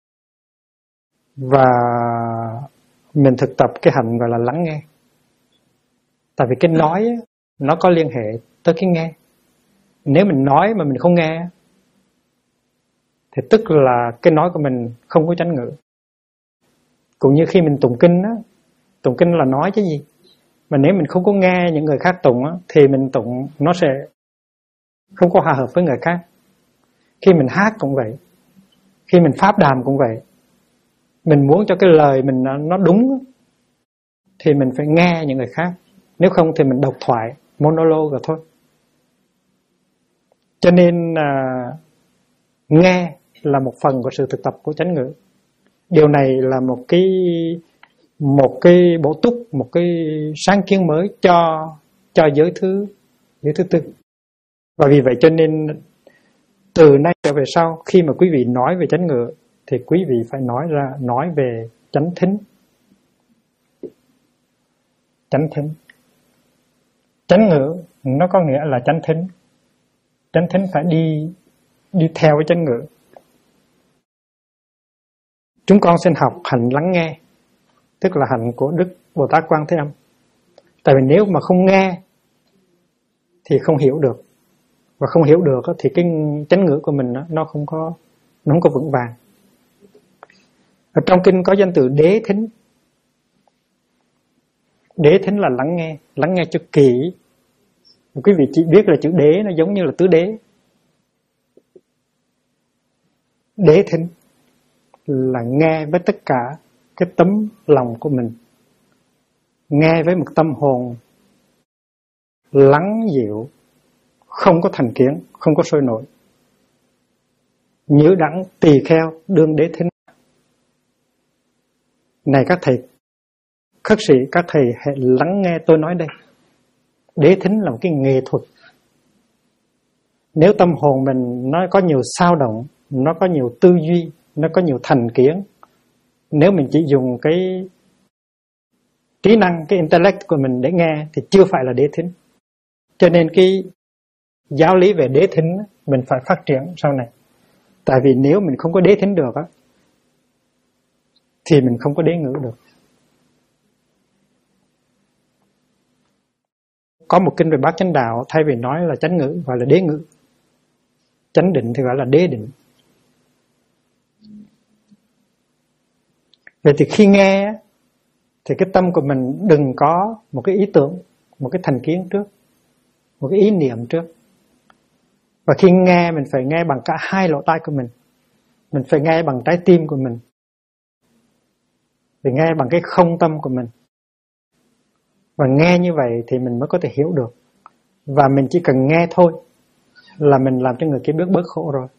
Và mình thực tập cái hạnh gọi là lắng nghe. Tại vì cái nói nó có liên hệ tới cái nghe. Nếu mình nói mà mình không nghe thì tức là cái nói của mình không có chánh ngữ. Cũng như khi mình tụng kinh á, tụng kinh là nói chứ gì. Mà nếu mình không có nghe những người khác tụng á, thì mình tụng nó sẽ không có hòa hợp với người khác. Khi mình hát cũng vậy, khi mình pháp đàm cũng vậy. Mình muốn cho cái lời mình nó đúng thì mình phải nghe những người khác. Nếu không thì mình độc thoại, monologue rồi thôi. Cho nên nghe là một phần của sự thực tập của chánh ngữ. Điều này là một cái bổ túc, một cái sáng kiến mới cho giới thứ tư. Và vì vậy cho nên từ nay trở về sau, khi mà quý vị nói về chánh ngữ thì quý vị phải nói về chánh thính. Chánh thính. Chánh ngữ nó có nghĩa là chánh thính. Chánh thính phải đi theo với chánh ngữ. Chúng con xin học hạnh lắng nghe, tức là hạnh của Đức Bồ Tát Quan Thế Âm. Tại vì nếu mà không nghe thì không hiểu được. Và không hiểu được thì cái chánh ngữ của mình nó không có vững vàng. Ở trong kinh có danh từ đế thính. Đế thính là lắng nghe cho kỹ. Quý vị chỉ biết là chữ đế nó giống như là tứ đế. Đế thính là nghe với tất cả cái tấm lòng của mình, nghe với một tâm hồn lắng dịu, không có thành kiến, không có sôi nổi. Nhữ đẳng tỳ kheo đương đế thính. Này các thầy khất sĩ, các thầy hãy lắng nghe tôi nói đây. Đế thính là một cái nghệ thuật. Nếu tâm hồn mình nó có nhiều xao động, nó có nhiều tư duy, nó có nhiều thành kiến, nếu mình chỉ dùng cái trí năng, cái intellect của mình để nghe thì chưa phải là đế thính. Cho nên cái giáo lý về đế thính mình phải phát triển sau này. Tại vì nếu mình không có đế thính được thì mình không có đế ngữ được. Có một kinh về Bát Chánh Đạo, thay vì nói là chánh ngữ gọi là đế ngữ. Chánh định thì gọi là đế định. Vậy thì khi nghe thì cái tâm của mình đừng có một cái ý tưởng, một cái thành kiến trước, một cái ý niệm trước. Và khi nghe mình phải nghe bằng cả hai lỗ tai của mình. Mình phải nghe bằng trái tim của mình, phải nghe bằng cái không tâm của mình. Và nghe như vậy thì mình mới có thể hiểu được. Và mình chỉ cần nghe thôi là mình làm cho người kia biết bớt khổ rồi.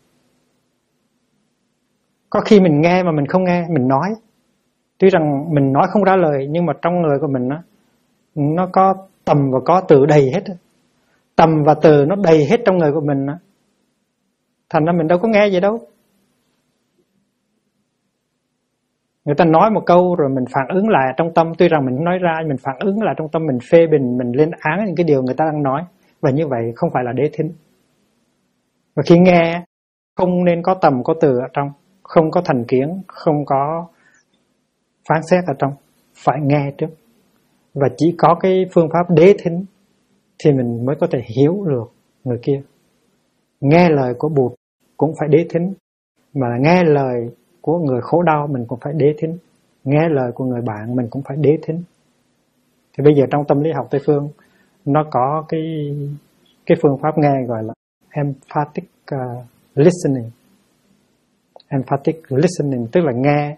Có khi mình nghe mà mình không nghe, mình nói. Tuy rằng mình nói không ra lời, nhưng mà trong người của mình nó có tầm và có từ đầy hết. Tầm và từ nó đầy hết trong người của mình. Thành ra mình đâu có nghe gì đâu. Người ta nói một câu rồi mình phản ứng lại trong tâm. Tuy rằng mình không nói ra, mình phản ứng lại trong tâm, mình phê bình, mình lên án những cái điều người ta đang nói. Và như vậy không phải là đế thính. Và khi nghe, không nên có tầm có từ ở trong, không có thành kiến, không có phán xét ở trong. Phải nghe trước. Và chỉ có cái phương pháp đế thính thì mình mới có thể hiểu được người kia. Nghe lời của Bụt cũng phải đế thính, mà nghe lời của người khổ đau mình cũng phải đế thính, nghe lời của người bạn mình cũng phải đế thính. Thì bây giờ trong tâm lý học Tây phương nó có cái phương pháp nghe gọi là empathic listening. Empathic listening tức là nghe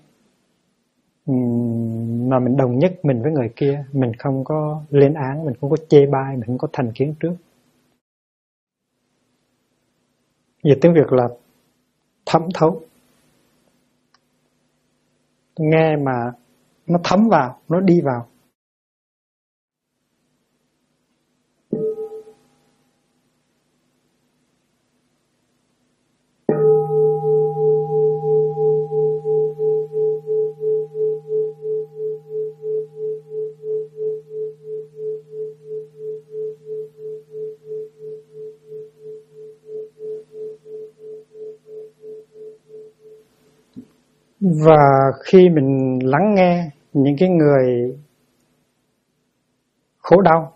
mà mình đồng nhất mình với người kia, mình không có lên án, mình không có chê bai, mình không có thành kiến trước. Dịch tiếng Việt là thấm thấu. Nghe mà nó thấm vào, nó đi vào. Và khi mình lắng nghe những cái người khổ đau,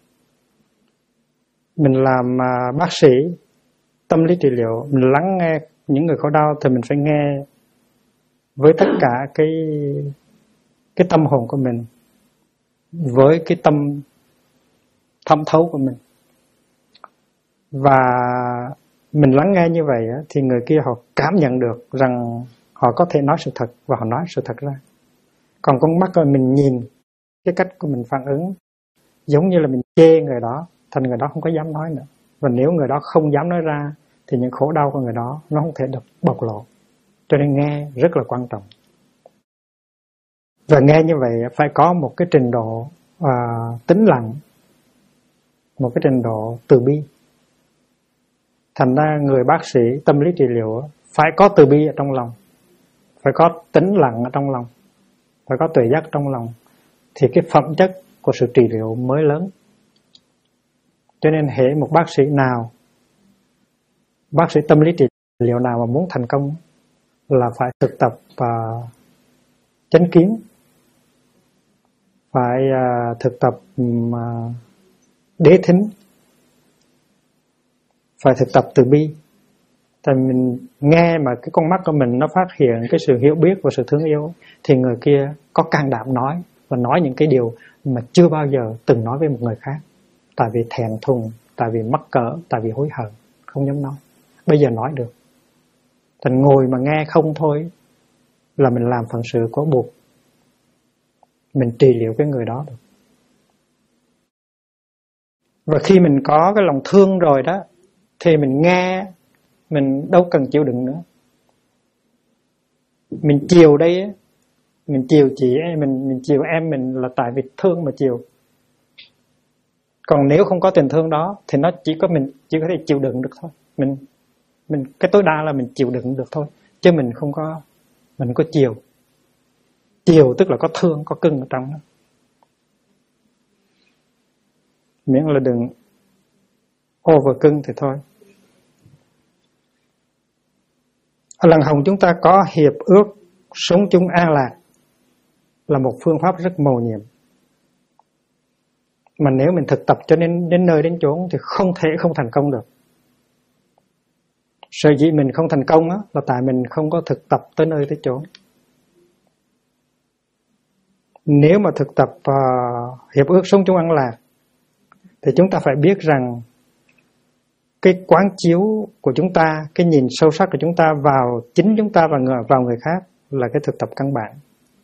mình làm bác sĩ tâm lý trị liệu, mình lắng nghe những người khổ đau thì mình phải nghe với tất cả cái tâm hồn của mình, với cái tâm thẩm thấu của mình. Và mình lắng nghe như vậy thì người kia họ cảm nhận được rằng họ có thể nói sự thật và họ nói sự thật ra. Còn con mắt của mình nhìn cái cách của mình phản ứng giống như là mình chê người đó, thành người đó không có dám nói nữa. Và nếu người đó không dám nói ra thì những khổ đau của người đó nó không thể được bộc lộ. Cho nên nghe rất là quan trọng. Và nghe như vậy phải có một cái trình độ tĩnh lặng, một cái trình độ từ bi. Thành ra người bác sĩ tâm lý trị liệu phải có từ bi ở trong lòng, phải có tĩnh lặng ở trong lòng, phải có tuệ giác trong lòng, thì cái phẩm chất của sự trị liệu mới lớn. Cho nên hễ một bác sĩ nào, bác sĩ tâm lý trị liệu nào mà muốn thành công là phải thực tập chánh kiến, phải thực tập đế thính, phải thực tập từ bi. Tại mình nghe mà cái con mắt của mình nó phát hiện cái sự hiểu biết và sự thương yêu thì người kia có can đảm nói và nói những cái điều mà chưa bao giờ từng nói với một người khác. Tại vì thẹn thùng, tại vì mắc cỡ, tại vì hối hận, không dám nói. Bây giờ nói được. Thành ngồi mà nghe không thôi là mình làm phận sự của Bụt. Mình trị liệu cái người đó được. Và khi mình có cái lòng thương rồi đó thì mình nghe, mình đâu cần chịu đựng nữa. Mình chiều đây, mình chiều chị em mình chiều em mình là tại vì thương mà chiều. Còn nếu không có tình thương đó thì nó chỉ có thể chịu đựng được thôi. Mình cái tối đa là mình chịu đựng được thôi, chứ mình không có chiều. Chiều tức là có thương, có cưng ở trong đó. Miễn là đừng over cưng thì thôi. Ở Lăng Hồng chúng ta có hiệp ước sống chung an lạc là một phương pháp rất mầu nhiệm. Mà nếu mình thực tập cho đến nơi đến chốn thì không thể không thành công được. Sở dĩ mình không thành công là tại mình không có thực tập tới nơi tới chốn. Nếu mà thực tập hiệp ước sống chung an lạc thì chúng ta phải biết rằng cái quán chiếu của chúng ta, cái nhìn sâu sắc của chúng ta vào chính chúng ta và vào người khác là cái thực tập căn bản.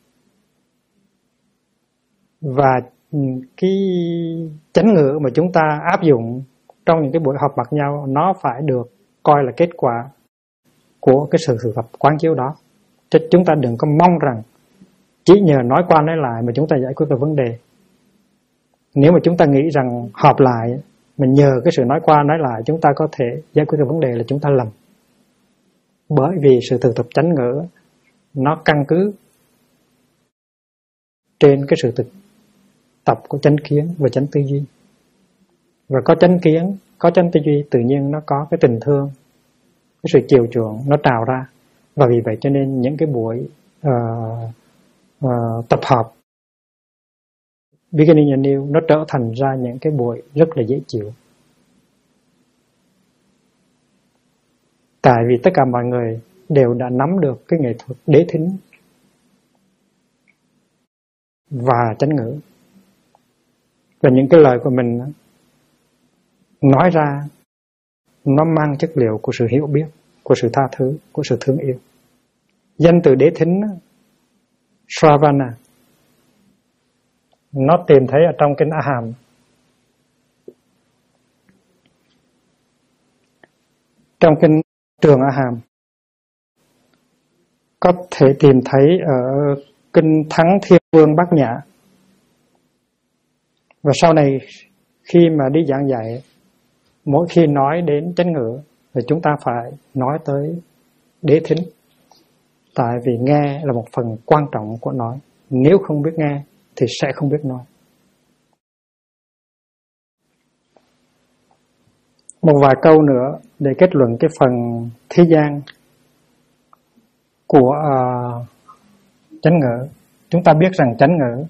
Và cái chánh ngữ mà chúng ta áp dụng trong những cái buổi họp mặt nhau, nó phải được coi là kết quả của cái sự thực tập quán chiếu đó. Chứ chúng ta đừng có mong rằng chỉ nhờ nói qua nói lại mà chúng ta giải quyết được vấn đề. Nếu mà chúng ta nghĩ rằng họp lại mà nhờ cái sự nói qua nói lại chúng ta có thể giải quyết được vấn đề là chúng ta lầm. Bởi vì sự thực tập chánh ngữ nó căn cứ trên cái sự thực tập của chánh kiến và chánh tư duy. Và có chánh kiến, có chánh tư duy, tự nhiên nó có cái tình thương, cái sự chiều chuộng nó trào ra. Và vì vậy cho nên những cái buổi tập hợp Beginning Anew nó trở thành ra những cái buổi rất là dễ chịu. Tại vì tất cả mọi người đều đã nắm được cái nghệ thuật đế thính và chánh ngữ. Và những cái lời của mình nói ra nó mang chất liệu của sự hiểu biết, của sự tha thứ, của sự thương yêu. Danh từ đế thính Sravana nó tìm thấy ở trong kinh A Hàm. Trong kinh Trường A Hàm có thể tìm thấy ở kinh Thắng Thiên Vương Bát Nhã. Và sau này khi mà đi giảng dạy, mỗi khi nói đến chánh ngữ thì chúng ta phải nói tới đế thính. Tại vì nghe là một phần quan trọng của nói. Nếu không biết nghe thì sẽ không biết nói. Một vài câu nữa để kết luận cái phần thế gian của chánh ngữ. Chúng ta biết rằng chánh ngữ,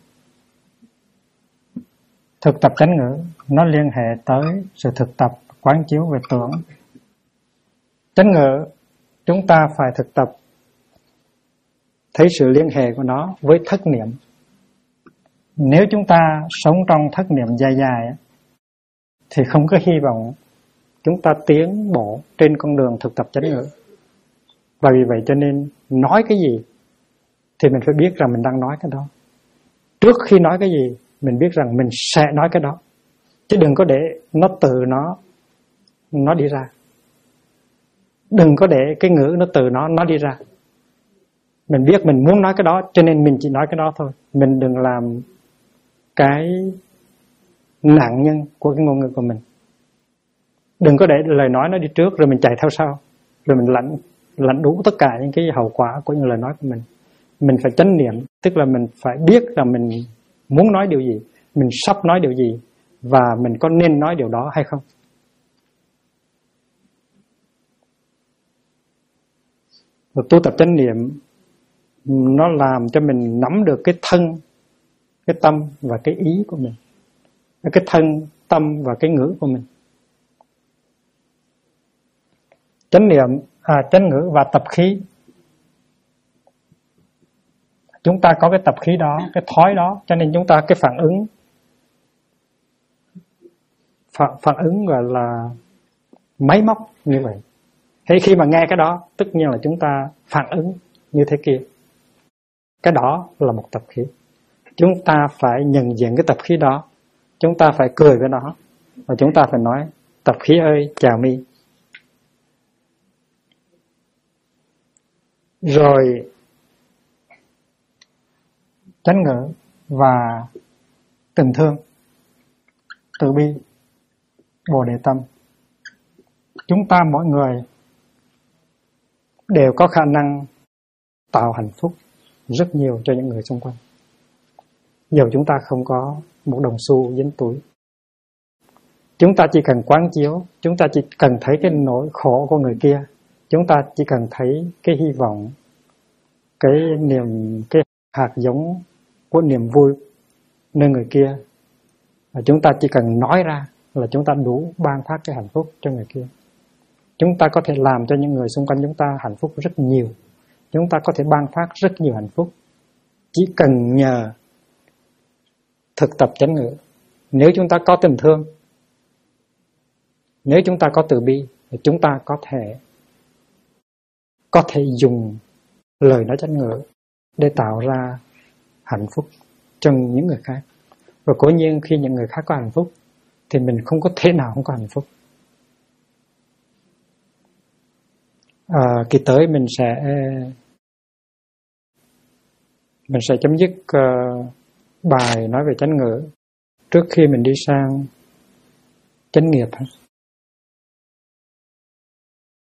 thực tập chánh ngữ nó liên hệ tới sự thực tập quán chiếu về tưởng. Chánh ngữ chúng ta phải thực tập thấy sự liên hệ của nó với thất niệm. Nếu chúng ta sống trong thất niệm dài dài thì không có hy vọng chúng ta tiến bộ trên con đường thực tập chánh ngữ. Và vì vậy cho nên nói cái gì thì mình phải biết rằng mình đang nói cái đó. Trước khi nói cái gì mình biết rằng mình sẽ nói cái đó. Chứ đừng có để nó tự nó đi ra. Đừng có để cái ngữ nó tự nó đi ra. Mình biết mình muốn nói cái đó cho nên mình chỉ nói cái đó thôi. Mình đừng làm cái nạn nhân của cái ngôn ngữ của mình. Đừng có để lời nói nó đi trước rồi mình chạy theo sau. Rồi mình lãnh đủ tất cả những cái hậu quả của những lời nói của mình. Mình phải chánh niệm, tức là mình phải biết là mình muốn nói điều gì, mình sắp nói điều gì và mình có nên nói điều đó hay không. Và tu tập chánh niệm nó làm cho mình nắm được cái thân, cái tâm và cái ý của mình. Cái thân, tâm và cái ngữ của mình. Chánh ngữ và tập khí. Chúng ta có cái tập khí đó, cái thói đó, cho nên chúng ta cái phản ứng gọi là máy móc như vậy. Thế khi mà nghe cái đó, tất nhiên là chúng ta phản ứng như thế kia. Cái đó là một tập khí. Chúng ta phải nhận diện cái tập khí đó. Chúng ta phải cười với nó. Và chúng ta phải nói, tập khí ơi, chào mi. Rồi chánh ngữ và tình thương, từ bi, bồ đề tâm. Chúng ta mỗi người đều có khả năng tạo hạnh phúc rất nhiều cho những người xung quanh. Dù chúng ta không có một đồng xu dính túi. Chúng ta chỉ cần quán chiếu, chúng ta chỉ cần thấy cái nỗi khổ của người kia, chúng ta chỉ cần thấy cái hy vọng, cái hạt giống của niềm vui nơi người kia. Và chúng ta chỉ cần nói ra là chúng ta đủ ban phát cái hạnh phúc cho người kia. Chúng ta có thể làm cho những người xung quanh chúng ta hạnh phúc rất nhiều. Chúng ta có thể ban phát rất nhiều hạnh phúc. Chỉ cần nhờ thực tập chánh ngữ. Nếu chúng ta có tình thương Nếu chúng ta có từ bi thì chúng ta có thể dùng lời nói chánh ngữ để tạo ra hạnh phúc cho những người khác. Và cố nhiên khi những người khác có hạnh phúc thì mình không có thể nào không có hạnh phúc. Kỳ tới mình sẽ chấm dứt bài nói về chánh ngữ trước khi mình đi sang chánh nghiệp.